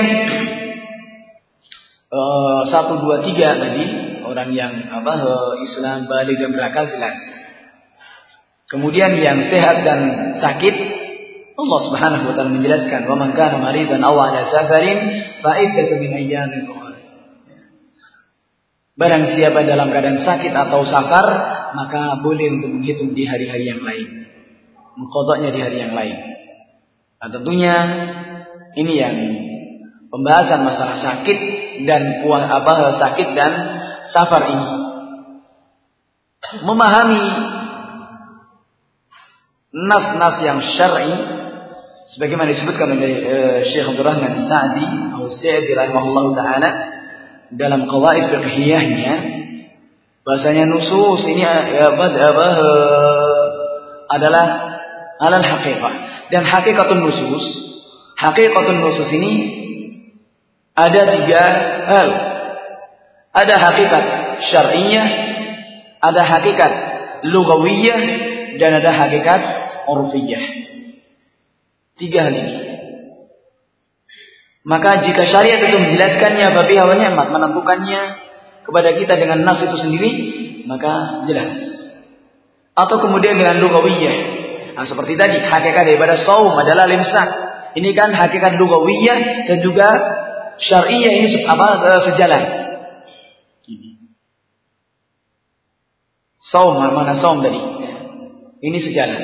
uh, satu dua tiga tadi orang yang apa Islam balik dan berakal jelas. Kemudian yang sehat dan sakit, Allah Subhanahu wa taala menjelaskan, "Wa man kana maridan aw ala safarin fa iddatun min ayyamin ukhra." Barang siapa dalam keadaan sakit atau safar, maka boleh untuk menghitung di hari-hari yang lain, mengqadanya di hari yang lain. Nah, tentunya ini yang pembahasan masalah sakit dan puas apa sakit dan safar ini. Memahami nas-nas yang syar'i sebagaimana disebutkan oleh uh, Syekh Abdul Rahman As-Sa'di atau Sa'di rahimahullahu taala dalam qawaid fiqhiyahnya, Bahasanya nusus ini ya, apa, adalah alal haqiqah. Dan hakikatun nusus, hakikatun nusus ini ada tiga hal. Ada hakikat syar'iyyah, ada hakikat lughawiyah, dan ada hakikat urfiyah. Tiga hal ini. Maka jika syariat itu menjelaskannya babi hawa ni'mat, menentukannya kepada kita dengan nas itu sendiri, maka jelas. Atau kemudian dengan lughawiyah. Nah, seperti tadi hakikat daripada saum adalah limsak. Ini kan hakikat lughawiyah dan juga syar'iyyah, ini apa sejalan. Saum, mana saum tadi? Ini sejalan.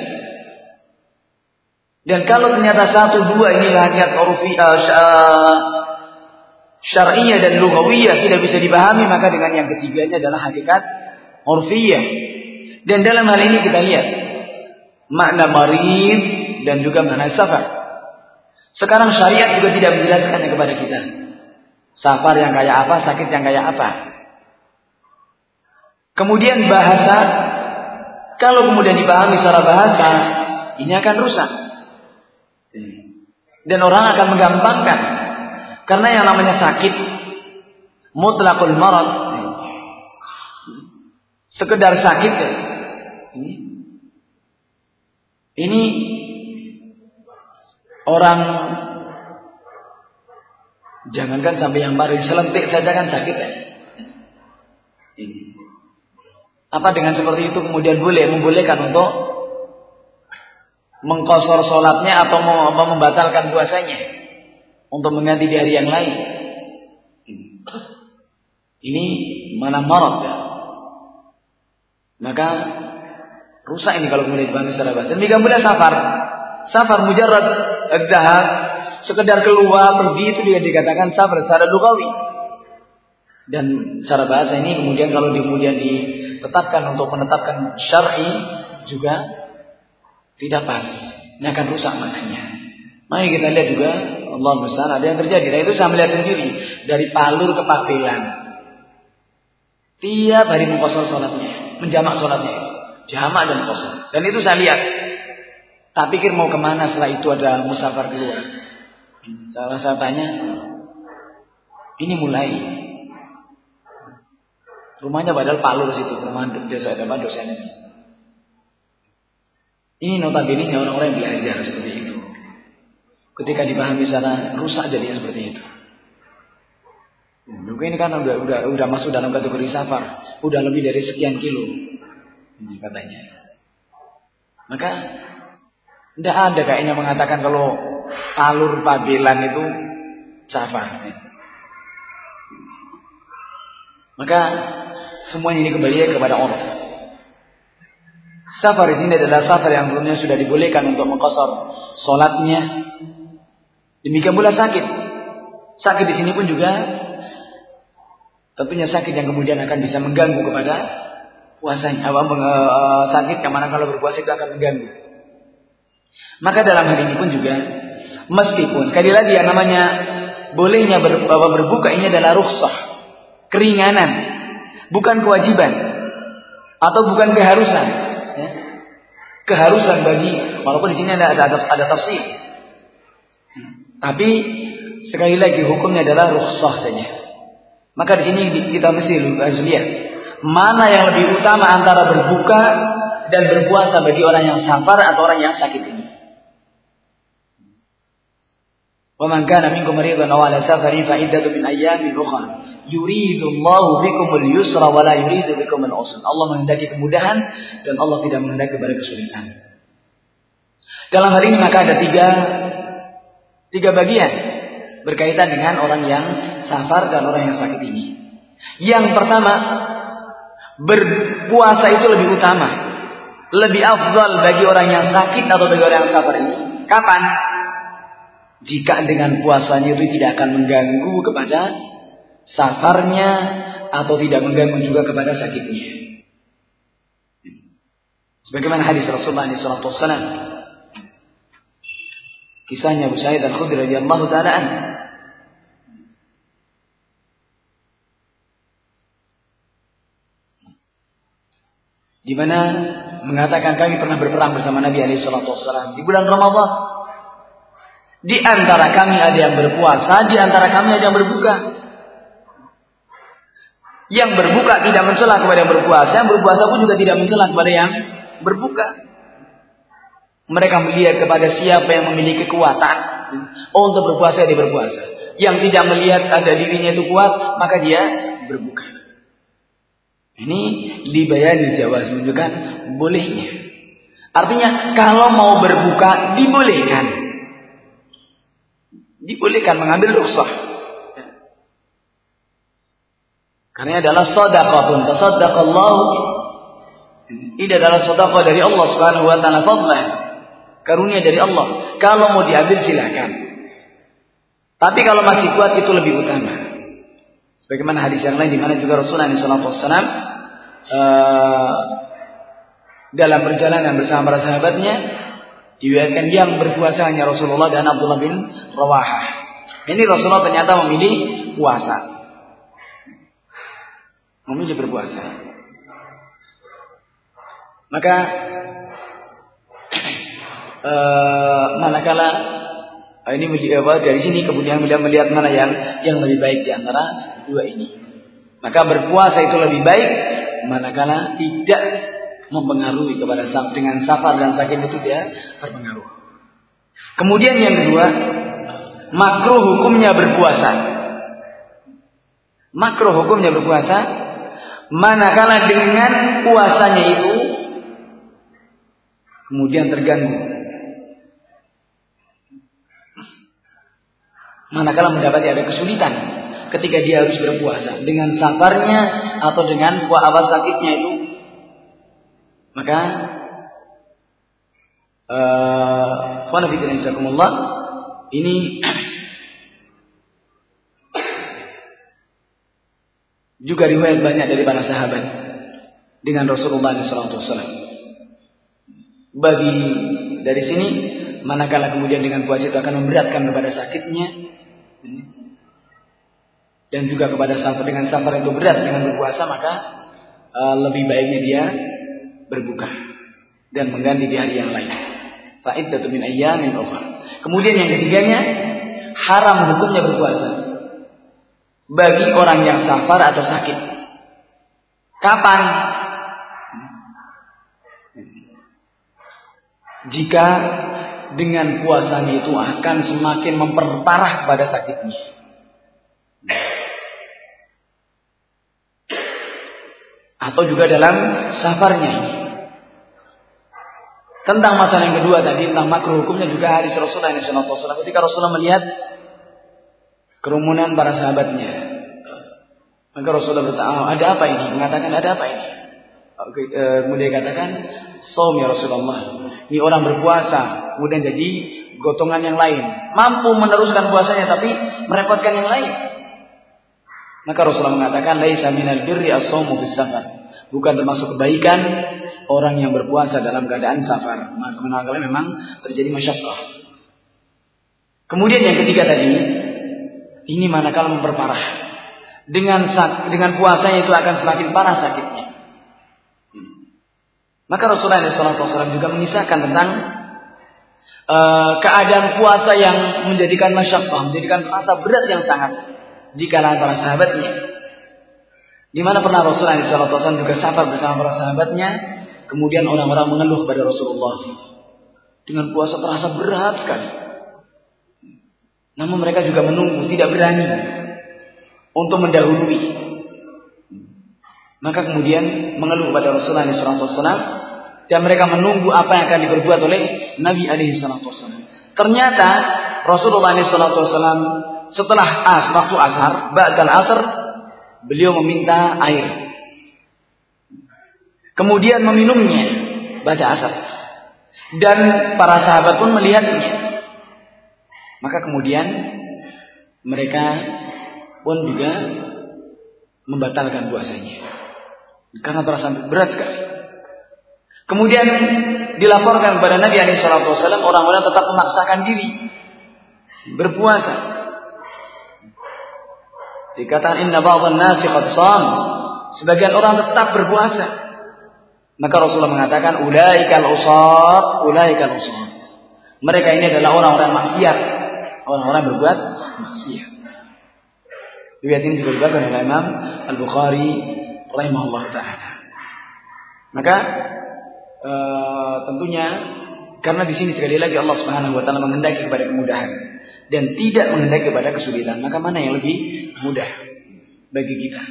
Dan kalau ternyata satu dua ini hakikat urfiyah, syar'iyyah dan lughawiyah tidak bisa dipahami, maka dengan yang ketiganya adalah hakikat urfiyah. Dan dalam hal ini kita lihat makna marid dan juga makna safar. Sekarang syariat juga tidak menjelaskannya kepada kita. Safar yang kayak apa, sakit yang kayak apa. Kemudian bahasa, kalau kemudian dipahami secara bahasa, ini akan rusak. Dan orang akan menggampangkan. Karena yang namanya sakit, mutlaqul marad, sekedar sakit, ini orang jangankan sampai yang baru selentik saja kan sakit ya. Apa dengan seperti itu kemudian boleh membolehkan untuk mengqashar sholatnya atau membatalkan puasanya untuk mengganti di hari yang lain? Ini mana marad ya. Maka rusak ini kalau kemudian dipahami secara bahasa. Demikian pula safar. Safar mujarrad ad-dhahab, sekedar keluar pergi, itu juga dikatakan safar secara lughawi. Dan secara bahasa ini kemudian kalau kemudian ditetapkan untuk menetapkan syar'i juga tidak pas. Ini akan rusak maknanya. Mari kita lihat juga, Allah musta'an, ada yang terjadi. Dan itu saya melihat sendiri dari Palur ke Pabelan. Tiap hari mengqashar sholatnya, menjamak sholatnya, jamak dan qashar. Dan itu saya lihat. Tak pikir mau kemana setelah itu ada musafir keluar. Saya, saya tanya, ini mulai. Rumahnya padahal Palur situ, perumahan desa ada dosen ini. Ini notabene orang-orang yang belajar seperti itu. Ketika dipahami secara rusak jadinya seperti itu. Mungkin ini kan udah udah udah masuk dalam kategori safar, udah lebih dari sekian kilo, ini katanya. Maka tidak ada kayaknya mengatakan kalau Palur Pabelan itu safar. Maka semuanya ini kembali kepada urf. Safar di sini adalah safar yang sebelumnya sudah dibolehkan untuk mengqashar salatnya. Demikian pula sakit. Sakit di sini pun juga tentunya sakit yang kemudian akan bisa mengganggu kepada puasanya. Apa sakit yang mana kalau berpuasa itu akan mengganggu. Maka dalam hal ini pun juga, meskipun sekali lagi yang namanya bolehnya ber, berbuka ini adalah rukhsah, keringanan, bukan kewajiban atau bukan keharusan. Ya. Keharusan bagi, walaupun di sini ada ada, ada tafsir. Tapi sekali lagi hukumnya adalah rukhsah saja. Maka di sini kita mesti lihat mana yang lebih utama antara berbuka dan berpuasa bagi orang yang safar atau orang yang sakit ini. Wa man kana minkum maridan aw ala safarin fa iddatu min ayyamin ukhra. Yuridu Allahu bikumul yusra wa la yuridu bikumul usra. Allah menghendaki kemudahan dan Allah tidak menghendaki kepada kesulitan. Dalam hal ini maka ada tiga tiga bagian berkaitan dengan orang yang safar dan orang yang sakit ini. Yang pertama, berpuasa itu lebih utama, lebih afdal bagi orang yang sakit atau bagi orang yang safar ini. Kapan? Jika dengan puasanya itu tidak akan mengganggu kepada safarnya atau tidak mengganggu juga kepada sakitnya. Sebagaimana hadis Rasulullah shallallahu alaihi wasallam, kisahnya Abu Sa'id Al-Khudri radhiyallahu taala anhu. di mana mengatakan kami pernah berperang bersama Nabi alaihi salatu wasallam di bulan Ramadan. Di antara kami ada yang berpuasa, di antara kami ada yang berbuka. Yang berbuka tidak mencela kepada yang berpuasa, yang berpuasa pun juga tidak mencela kepada yang berbuka. Mereka melihat kepada siapa yang memiliki kekuatan oh, untuk berpuasa, dia berpuasa. Yang tidak melihat ada dirinya itu kuat, maka dia berbuka. Ini libayani jawaz, menunjukkan bolehnya. Artinya kalau mau berbuka dibolehkan. Dibolehkan mengambil rukhsah. Karena adalah shadaqatun, tasaddaqallahu. Ini adalah sedekah dari Allah Subhanahu wa taala, fadlah, karunia dari Allah. Kalau mau diambil silakan. Tapi kalau masih kuat itu lebih utama. Sebagaimana hadis yang lain di mana juga Rasulullah shallallahu alaihi wasallam uh, dalam perjalanan bersama para sahabatnya diriwayatkan yang berpuasa hanya Rasulullah dan Abdullah bin Rawahah. Ini Rasulullah ternyata memilih puasa. Memilih berpuasa. Maka uh, manakala ini dari sini kemudian beliau melihat mana yang yang lebih baik di antara dua ini. Maka berpuasa itu lebih baik manakala tidak mempengaruhi kepada dengan safar dan sakit itu dia terpengaruh. Kemudian yang kedua, makruh hukumnya berpuasa. Makruh hukumnya berpuasa manakala dengan puasanya itu kemudian terganggu. Manakala mendapati ada kesulitan ketika dia harus berpuasa dengan safarnya atau dengan puasa sakitnya itu, maka uh, ini juga riwayat banyak dari para sahabat dengan Rasulullah shallallahu alaihi wasallam. Bagi dari sini, manakala kemudian dengan puasa itu akan memberatkan kepada sakitnya, dan juga kepada safar, dengan safar itu berat dengan berpuasa, maka uh, lebih baiknya dia berbuka dan mengganti di hari yang lain. Fa'iddatu min ayyamin ukhra. Kemudian yang ketiganya, haram hukumnya berpuasa bagi orang yang safar atau sakit. Kapan? Jika dengan puasanya itu akan semakin memperparah pada sakitnya. Atau juga dalam safarnya ini. Tentang masalah yang kedua tadi, tentang makruh hukumnya juga hadis Rasulullah shallallahu alaihi wasallam ketika Rasulullah melihat kerumunan para sahabatnya. Maka Rasulullah bertanya, ada apa ini? Mengatakan, ada apa ini? Kemudian katakan, shaum ya Rasulullah. Ini orang berpuasa, kemudian jadi gotongan yang lain. Mampu meneruskan puasanya tapi merepotkan yang lain. Maka Rasulullah mengatakan, laisa minal birri as-shaumu fis safar. Bukan termasuk kebaikan orang yang berpuasa dalam keadaan safar. Maka memang terjadi masyaqqah. Kemudian yang ketiga tadi, ini manakala memperparah. Dengan dengan puasanya itu akan semakin parah sakitnya. Maka Rasulullah shallallahu alaihi wasallam juga mengisahkan tentang uh, keadaan puasa yang menjadikan masyaqqah, menjadikan rasa berat yang sangat di kalangan para sahabatnya. Di mana pernah Rasulullah shallallahu alaihi wasallam juga safar bersama para sahabatnya, kemudian orang-orang mengeluh kepada Rasulullah dengan puasa terasa berat sekali. Namun mereka juga menunggu, tidak berani untuk mendahului. Maka kemudian mengeluh kepada Rasulullah shallallahu alaihi wasallam dan mereka menunggu apa yang akan diperbuat oleh Nabi alaihi wasallam. Ternyata Rasulullah shallallahu alaihi wasallam setelah as waktu asar, ba'dal asar, beliau meminta air. Kemudian meminumnya pada asar. Dan para sahabat pun melihatnya. Maka kemudian mereka pun juga membatalkan puasanya. Karena terasa berat sekali. Kemudian dilaporkan kepada Nabi alaihi wasallam, orang-orang tetap memaksakan diri berpuasa. Dikatakan inna ba'dhan nasi qad sham. Sebagian orang tetap berpuasa. Maka Rasulullah mengatakan ulaikal usat, ulaikal usat. Mereka ini adalah orang-orang maksiat, orang-orang berbuat maksiat. Riwayat ini juga diriwayatkan oleh Imam Al-Bukhari rahimahullah taala. Maka e, tentunya karena di sini sekali lagi Allah Subhanahu wa taala menghendaki kepada kemudahan dan tidak menghendaki kepada kesulitan, maka mana yang lebih mudah bagi kita?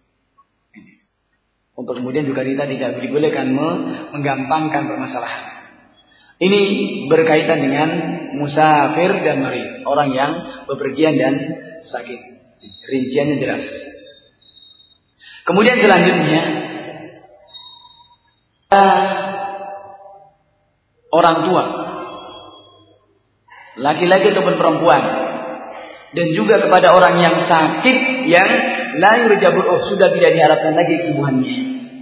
Untuk kemudian juga kita tidak dibolehkan menggampangkan permasalahan. Ini berkaitan dengan musafir dan marid, orang yang bepergian dan sakit. Rinciannya jelas. Kemudian selanjutnya orang tua, laki-laki ataupun perempuan, dan juga kepada orang yang sakit yang la yurjabu, oh, sudah tidak diharapkan lagi kesembuhannya.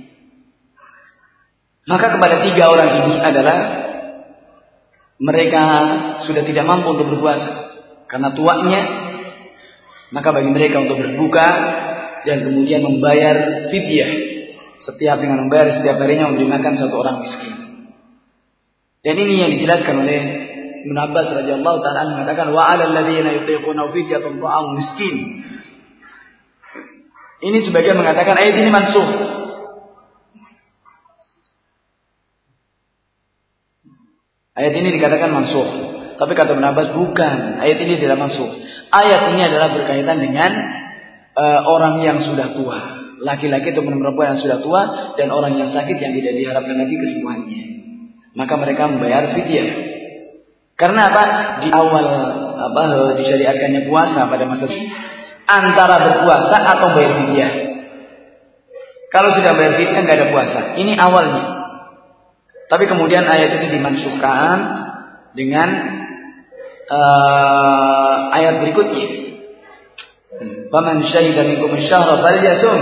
Maka kepada tiga orang ini adalah mereka sudah tidak mampu untuk berpuasa karena tuanya, maka bagi mereka untuk berbuka dan kemudian membayar fidyah, setiap dengan membayar setiap harinya memberi makan satu orang miskin. Dan ini yang dijelaskan oleh Ibnu Abbas radhiyallahu taala mengatakan wa 'alal ladzina yutiquna fidyatun ta'am miskin. Ini sebagian mengatakan ayat ini mansukh. Ayat ini dikatakan mansukh. Tapi kata Ibnu Abbas bukan, ayat ini tidak mansukh. Ayat ini adalah berkaitan dengan uh, orang yang sudah tua, laki-laki atau perempuan yang sudah tua dan orang yang sakit yang tidak diharapkan lagi kesembuhannya. Maka mereka membayar fidyah. Karena apa? Di awal apa disyariatkannya puasa pada masa itu antara berpuasa atau bayar fidyah. Kalau sudah bayar fidyah nggak ada puasa. Ini awalnya. Tapi kemudian ayat itu dimansukkan dengan uh, ayat berikutnya. Faman syahida minkum asy-syahra falyasum.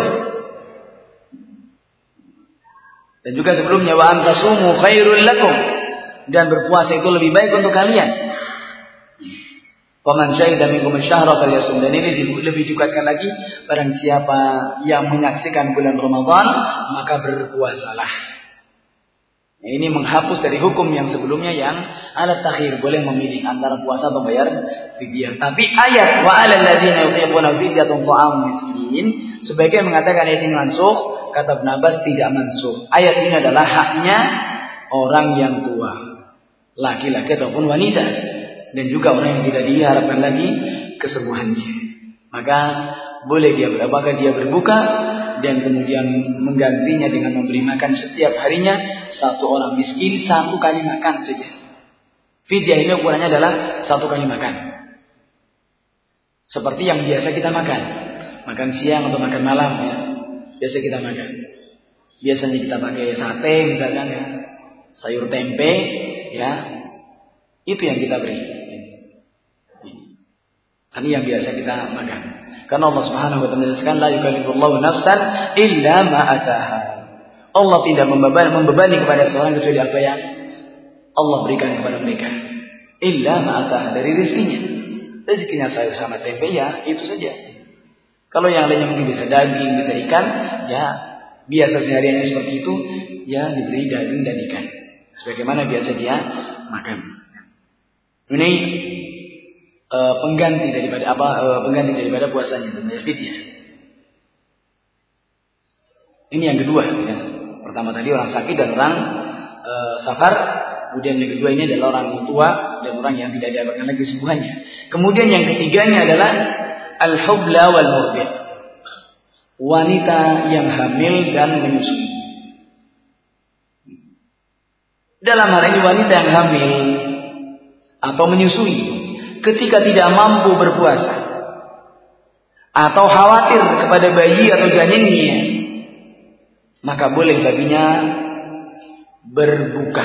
Dan juga sebelumnya wa antasumu khairul lakum, dan berpuasa itu lebih baik untuk kalian. Faman syahida minkum asy-syahra falyasum, dan ini lebih dikuatkan lagi barang siapa yang menyaksikan bulan Ramadan maka berpuasalah. Nah, ini menghapus dari hukum yang sebelumnya yang alat takhir, boleh memilih antara puasa atau bayar fidyah. Tapi ayat wa 'alal ladzina yutiquna fidyatun ta'am miskin sebagian mengatakan ayat ini mansukh. Kata Ibnu Abbas tidak mansukh. Ayat ini adalah haknya orang yang tua, laki-laki ataupun wanita, dan juga orang yang tidak diharapkan lagi kesembuhannya. Maka boleh dia apakah dia berbuka dan kemudian menggantinya dengan memberi makan setiap harinya satu orang miskin satu kali makan saja. Fidyah ini ukurannya adalah satu kali makan. Seperti yang biasa kita makan, makan siang atau makan malam ya. Biasa kita makan. Biasanya kita pakai sate misalkan ya, sayur tempe ya. Itu yang kita beri. Ini yang biasa kita makan. Karena Allah Subhanahu wa taala menjelaskan la yukallifullahu nafsan illa ma ataha. Allah tidak membebani, membebani kepada seorang kecuali apa yang Allah berikan kepada mereka. Illa ma ataha, dari rezekinya. Rezekinya sayur sama tempe ya, itu saja. Kalau yang lainnya mungkin bisa daging, bisa ikan, ya biasa sehari-hari seperti itu, ya diberi daging dan ikan. Sebagaimana biasa dia makan. Ini Uh, pengganti daripada apa uh, pengganti daripada puasanya, namanya fidyah. Ini yang kedua ya. Pertama tadi orang sakit dan orang uh, safar, kemudian yang kedua ini adalah orang tua dan orang yang tidak diharapkan lagi kesembuhannya. Kemudian yang ketiganya adalah al-hubla wal murdi', wanita yang hamil dan menyusui. Dalam hal ini wanita yang hamil atau menyusui ketika tidak mampu berpuasa atau khawatir kepada bayi atau janinnya, maka boleh baginya berbuka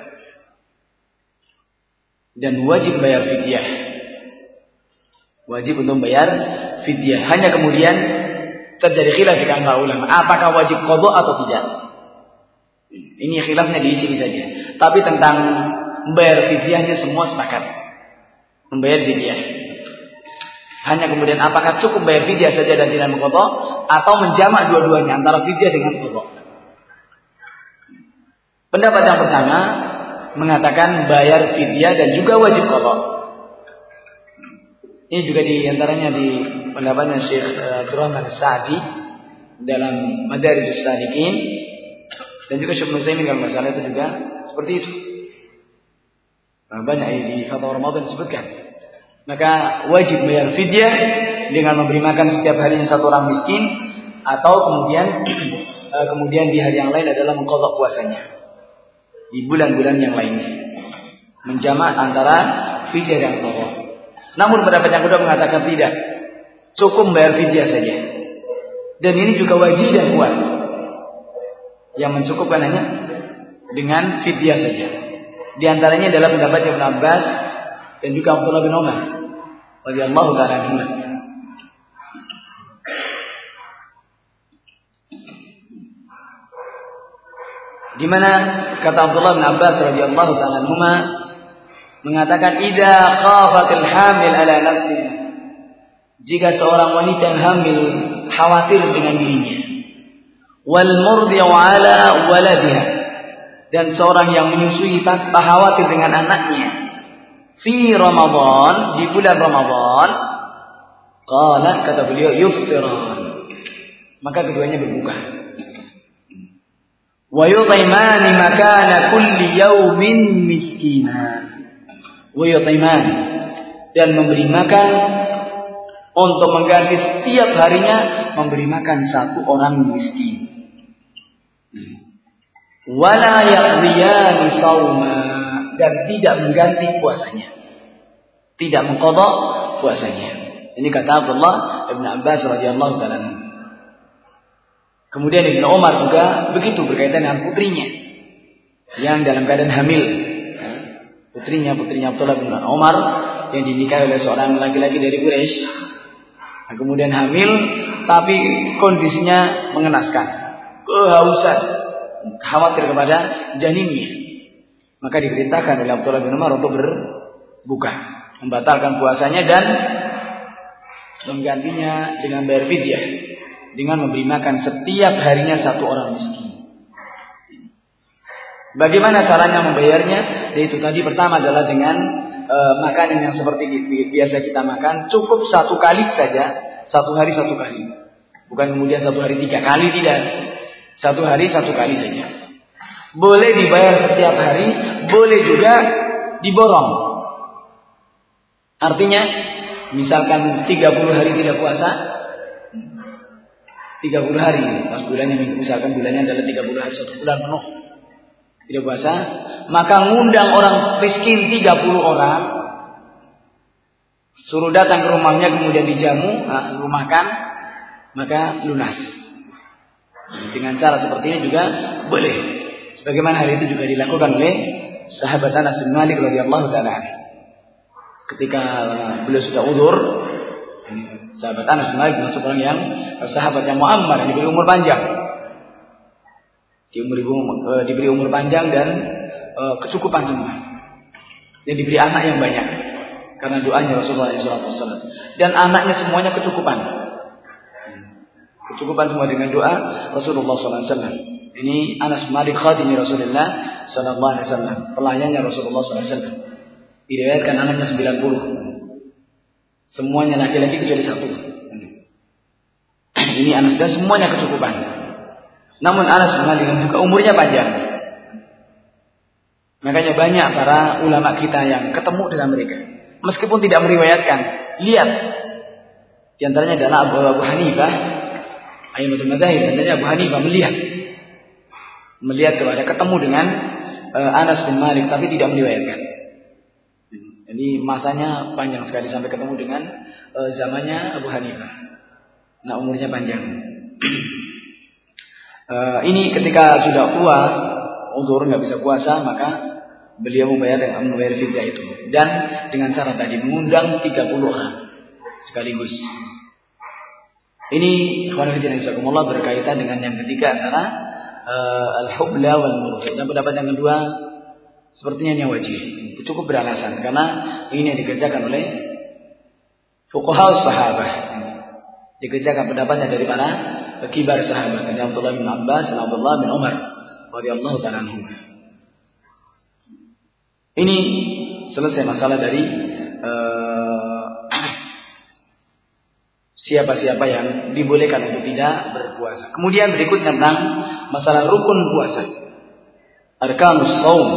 dan wajib bayar fidyah. Wajib untuk bayar fidyah. Hanya kemudian terjadi khilaf di kalangan ulama, apakah wajib qada atau tidak. Ini khilafnya di sini saja. Tapi tentang bayar fidyahnya semua sepakat membayar fidyah. Hanya kemudian apakah cukup bayar fidyah saja dan tidak mengqadha atau menjamak dua-duanya antara fidyah dengan qadha. Pendapat yang pertama mengatakan bayar fidyah dan juga wajib qadha. Ini juga diantaranya di pendapatnya Syekh Abdurrahman As-Sa'di dalam Madarijus Salikin, dan juga Syekh Nuzaimin dalam masalah itu juga seperti itu. Nah, banyak di fatwa Ramadan disebutkan. Maka wajib bayar fidyah dengan memberi makan setiap harinya satu orang miskin, atau kemudian kemudian di hari yang lain adalah mengqadha puasanya di bulan-bulan yang lainnya, menjamak antara fidyah dan qadha. Namun pendapat yang kedua mengatakan tidak, cukup bayar fidyah saja, dan ini juga wajib dan kuat. Yang mencukupkan hanya dengan fidyah saja. Di antaranya adalah pendapat Ibnu Abbas dan juga Abdullah bin Umar radhiyallahu ta'ala anhuma. Di mana kata Abdullah bin Abbas radhiyallahu ta'ala anhuma mengatakan, idza khafatil hamil ala nafsiha, jika seorang wanita yang hamil khawatir dengan dirinya, wal murdi'u ala waladiha, dan seorang yang menyusui tanpa khawatir dengan anaknya, fi Ramadan, di bulan Ramadan, qala, kata beliau, yuftiran, maka keduanya berbuka. Wa yut'imani makana kulli yawmin miskina. Wa yut'imani, dan memberi makan untuk mengganti setiap harinya memberi makan satu orang miskin. Wala yaqdiyani shauma, dan tidak mengganti puasanya, tidak mengqadha puasanya. Ini kata Abdullah Ibn Abbas radhiyallahu ta'ala. Kemudian Ibnu Umar juga begitu berkaitan dengan putrinya yang dalam keadaan hamil. Putrinya, putrinya Abdullah bin Umar yang dinikahi oleh seorang laki-laki dari Quraisy. Nah, kemudian hamil tapi kondisinya mengenaskan, kehausan, khawatir kepada janinnya. Maka diperintahkan oleh Abdullah bin Umar untuk berbuka, membatalkan puasanya dan menggantinya dengan bayar fidyah, dengan memberi makan setiap harinya satu orang miskin. Bagaimana caranya membayarnya? Yaitu tadi pertama adalah dengan e, makanan yang seperti biasa kita makan, cukup satu kali saja, satu hari satu kali. Bukan kemudian satu hari tiga kali, tidak. Satu hari satu kali saja. Boleh dibayar setiap hari, boleh juga diborong. Artinya, misalkan tiga puluh hari tidak puasa, tiga puluh hari, pas bulannya, misalkan bulannya adalah tiga puluh hari, satu bulan penuh tidak puasa, maka ngundang orang miskin tiga puluh orang, suruh datang ke rumahnya, kemudian dijamu, nah, rumahkan, maka lunas. Dengan cara seperti ini juga boleh. Sebagaimana hal itu juga dilakukan oleh sahabat Anas bin Malik radhiyallahu ta'ala anhu. Ketika beliau sudah uzur, sahabat Anas bin Malik masuk orang yang sahabat yang muammar, yang diberi umur panjang. Diberi umur, diberi umur panjang dan uh, kecukupan semua. Dan diberi anak yang banyak karena doanya Rasulullah shallallahu alaihi wasallam. Dan anaknya semuanya kecukupan. Kecukupan semua dengan doa Rasulullah shallallahu alaihi wasallam. Ini Anas bin Malik khadimi Rasulullah shallallahu alaihi wasallam, pelayannya Rasulullah shallallahu alaihi wasallam. Diriwayatkan anaknya sembilan puluh. Semuanya laki-laki kecuali satu. Ini Anas, dan semuanya kecukupan. Namun Anas bin Malik juga umurnya panjang. Makanya banyak para ulama kita yang ketemu dengan mereka, meskipun tidak meriwayatkan. Lihat, di antaranya adalah Abu, Abu Hanifah, Aimatul Madzhab. Tentunya Abu Hanifah melihat, melihat kepada ketemu dengan uh, Anas bin Malik, tapi tidak meriwayatkan. Jadi masanya panjang sekali sampai ketemu dengan uh, zamannya Abu Hanifah. Nah, umurnya panjang. Uh, ini ketika sudah tua, uzur nggak bisa puasa, maka beliau membayar dengan membayar fidyah itu, dan dengan cara tadi mengundang tiga puluh orang sekaligus. Ini ikhwan fillah jazakumullah berkaitan dengan yang ketiga antara uh, al-hubla wal murdi. Dan pendapat yang kedua sepertinya ini wajib, cukup beralasan karena ini yang dikerjakan oleh fuqaha sahabat, dikerjakan pendapatnya dari para kibar sahabat, dari Abdullah bin Abbas dan Abdullah bin Umar radhiyallahu ta'ala anhum. Ini selesai masalah dari uh, siapa-siapa yang dibolehkan untuk tidak berpuasa. Kemudian berikutnya tentang masalah rukun puasa. Arkanus shaum.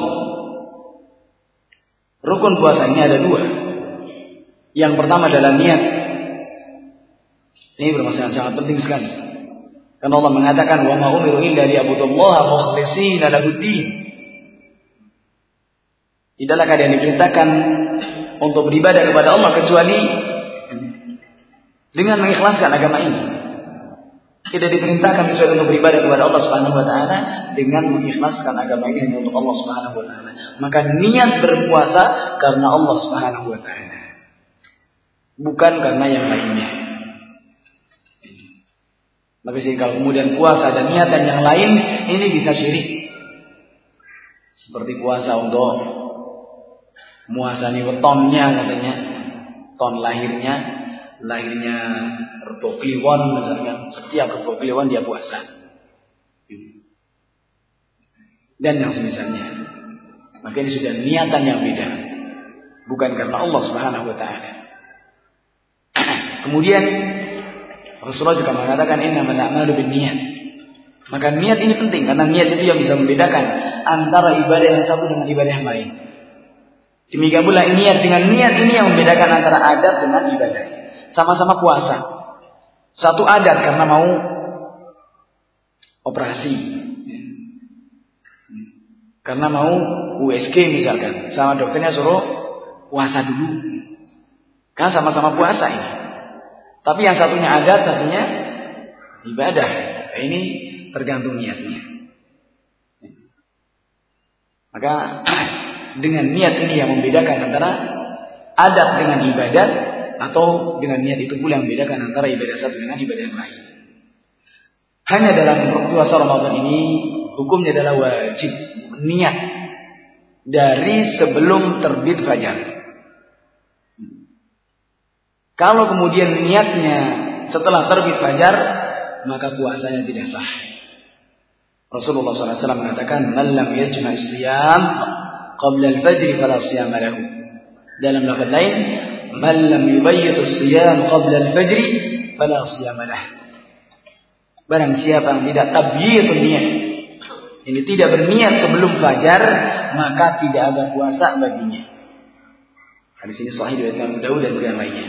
Rukun puasa ini ada dua. Yang pertama adalah niat. Ini bermasalah sangat penting sekali. Karena Allah mengatakan wa ma umiru illa liya'budullaha mukhlishina lahuddin. Tidaklah kalian diperintahkan untuk beribadah kepada Allah kecuali dengan mengikhlaskan agama ini. Tidak diperintahkan kecuali untuk beribadah kepada Allah Subhanahu wa taala dengan mengikhlaskan agama ini hanya untuk Allah Subhanahu wa taala. Maka niat berpuasa karena Allah Subhanahu wa taala. Bukan karena yang lainnya. Maka sih kalau kemudian puasa dan niatan yang lain ini bisa syirik. Seperti puasa untuk muasani wetonnya katanya, ton lahirnya, lahirnya Rebo Kliwon misalnya, setiap Rebo Kliwon dia puasa. Dan yang semisalnya. Maka ini sudah niatan yang beda. Bukan karena Allah Subhanahu wa taala. Kemudian Rasulullah juga mengatakan innamal a'malu binniyat. Maka niat ini penting karena niat itu yang bisa membedakan antara ibadah yang satu dengan ibadah yang lain. Demikian pula niat dengan niat ini yang membedakan antara adat dengan ibadah. Sama-sama puasa. Satu adat karena mau operasi. Karena mau U S G misalkan. Sama dokternya suruh puasa dulu. Kan sama-sama puasa ini. Tapi yang satunya adat, satunya ibadah. Nah, ini tergantung niatnya. Maka dengan niat ini yang membedakan antara adat dengan ibadah, atau dengan niat itu pula yang membedakan antara ibadah satu dengan ibadah yang lain. Hanya dalam puasa Ramadan ini hukumnya adalah wajib niat dari sebelum terbit fajar. Kalau kemudian niatnya setelah terbit fajar, maka puasanya tidak sah. Rasulullah shallallahu alaihi wasallam mengatakan, "Man lam yajma' as-siyam qabla al-fajr fala siyama lahu." Dalam lafaz lain, "Man lam yubayyit as-siyam qabla al-fajr fala siyama lahu." Barang siapa yang tidak tabyitun niat, ini tidak berniat sebelum fajar, maka tidak ada puasa baginya. Hadis ini sahih diriwayatkan Abu Dawud dan yang lainnya.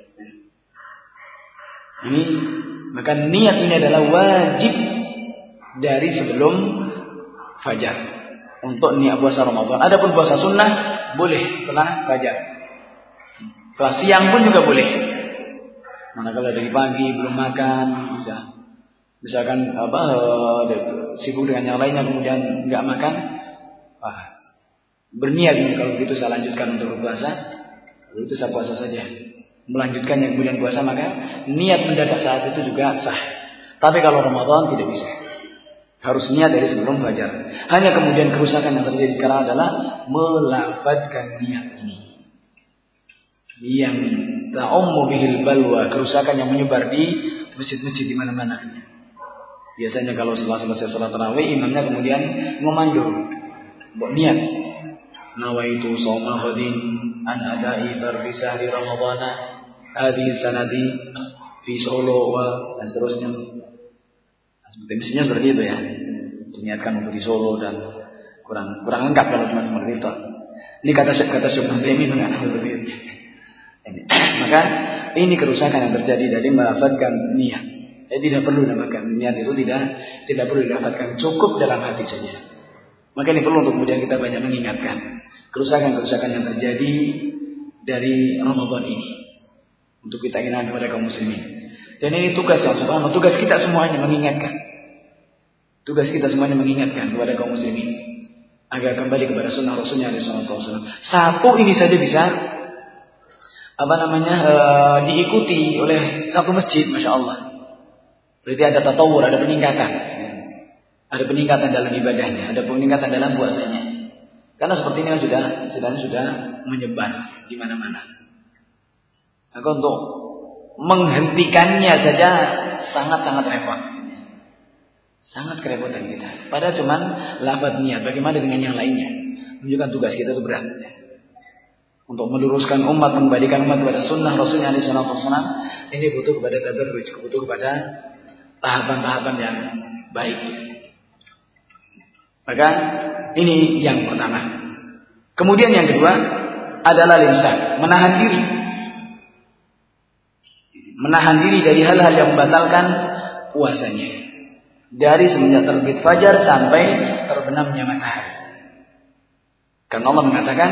Ini maka niat ini adalah wajib dari sebelum fajar untuk niat puasa Ramadan. Adapun puasa sunnah boleh setelah fajar. Setelah siang pun juga boleh. Manakala dari pagi belum makan, bisa misalkan apa sibuk dengan yang lainnya kemudian nggak makan, wah, berniat kalau begitu saya lanjutkan untuk berpuasa, kalau itu saya puasa saja. Melanjutkan yang kemudian puasa, maka niat mendadak saat itu juga sah. Tapi kalau Ramadan tidak bisa. Harus niat dari sebelum fajar. Hanya kemudian kerusakan yang terjadi sekarang adalah melafadzkan niat ini. Yang ta'ummu bihil balwa, kerusakan yang menyebar di masjid-masjid di mana-mana. Biasanya kalau setelah selesai salat tarawih, imamnya kemudian memandu buat niat. Nawaitu shauma ghadin an adai fardhi sahri ramadhana hadhi sanadi fi Solo wa dan seterusnya. Seperti mestinya seperti itu ya. Diniatkan untuk di Solo dan kurang kurang lengkap kalau cuma seperti itu. Ini kata kata Syekh Utsaimin mengatakan seperti itu. Maka ini kerusakan yang terjadi dari melafadzkan niat. Eh, tidak perlu namakan niat itu tidak tidak perlu dilafadzkan, cukup dalam hati saja. Maka ini perlu untuk kemudian kita banyak mengingatkan kerusakan-kerusakan yang terjadi dari Ramadan ini. Untuk kita ingatkan kepada kaum muslimin. Dan ini tugas yang subhanallah, tugas kita semuanya mengingatkan. Tugas kita semuanya mengingatkan kepada kaum muslimin agar kembali kepada sunnah Rasulnya sallallahu alaihi wasallam. Satu ini saja bisa apa namanya e, diikuti oleh satu masjid, masya Allah. Berarti ada tatawur, ada peningkatan. Ada peningkatan dalam ibadahnya, ada peningkatan dalam puasanya. Karena seperti ini sudah sudah sudah menyebar di mana-mana. Maka untuk menghentikannya saja sangat-sangat repot. Sangat kerepotan kita. Padahal cuman lafaz niat. Bagaimana dengan yang lainnya? menunjukkan tugas kita itu berat. Untuk meluruskan umat, mengembalikan umat kepada sunnah Rasulnya alaihi salatu wasallam, ini butuh kepada tadarruj, butuh kepada tahapan-tahapan yang baik. Maka ini yang pertama. Kemudian yang kedua adalah lisan, menahan diri. Menahan diri dari hal-hal yang membatalkan puasanya. Dari semenjak terbit fajar sampai terbenamnya matahari. Karena Allah mengatakan,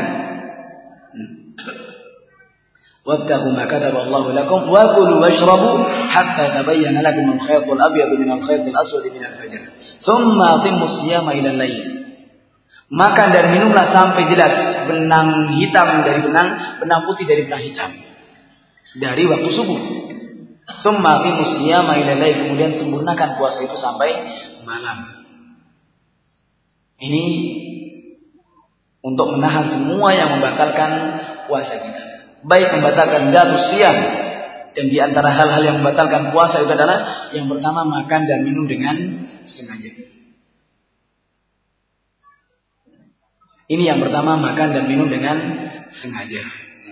وَاتَّقُوا مَا كَتَبَ اللَّهُ لَكُمْ وَكُلُوا وَاشْرَبُوا حَتَّى يَتَبَيَّنَ لَكُمُ الْخَيْطُ الْأَبْيَضُ مِنَ الْخَيْطِ الْأَسْوَدِ مِنَ الْفَجْرِ ثُمَّ أَتِمُّوا الصِّيَامَ إِلَى اللَّيْلِ. Makan dan minumlah sampai jelas benang hitam dari benang, benang putih dari benang hitam dari waktu subuh. ثُمَّ أَتِمُّوا الصِّيَامَ إِلَى اللَّيْلِ. Kemudian sempurnakan puasa itu sampai malam. Ini untuk menahan semua yang membatalkan puasa kita. Baik membatalkan datus siyam, dan di antara hal-hal yang membatalkan puasa itu adalah yang pertama makan dan minum dengan sengaja. Ini yang pertama, makan dan minum dengan sengaja.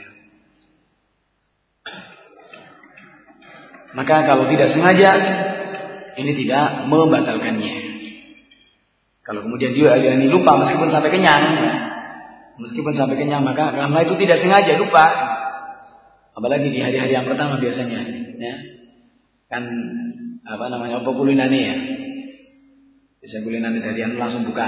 Maka kalau tidak sengaja, ini tidak membatalkannya. Kalau kemudian dia ini lupa meskipun sampai kenyang, ya. Meskipun sampai kenyang, maka karena itu tidak sengaja lupa. Apalagi di hari-hari yang pertama biasanya, ya. Kan apa namanya, apa kulinane ya. Bisa kulinane dari yang langsung buka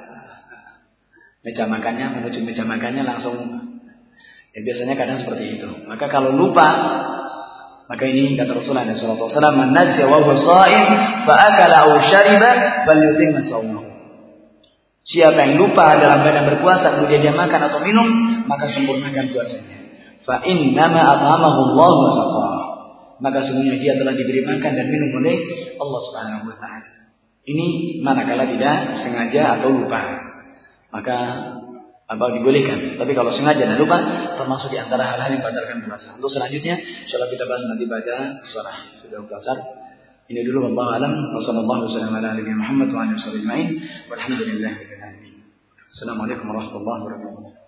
meja makannya, menuju meja makannya langsung. Ya biasanya kadang seperti itu. Maka kalau lupa, maka ini kata Rasulullah sallallahu alaihi wasallam, "Man nasiya wa huwa sha'im fa akala aw shariba falyutimma shawmahu." Siapa yang lupa dalam keadaan berpuasa kemudian dia makan atau minum, maka sempurnakan puasanya. Fa innama at'amahu Allah wa saqah. Maka sesungguhnya dia telah diberi makan dan minum oleh Allah Subhanahu wa taala. Ini manakala tidak sengaja atau lupa. Maka apa dibolehkan. Tapi kalau sengaja dan lupa, termasuk di antara hal-hal yang membatalkan puasa. Untuk selanjutnya, insyaallah kita bahas nanti pada surah. Sudah besar. Ini dulu, wallahu alam. Wassallallahu wasallam ala nabiyina Muhammad wa alihi wasallam. Walhamdulillahirabbil alamin. Assalamualaikum warahmatullahi wabarakatuh.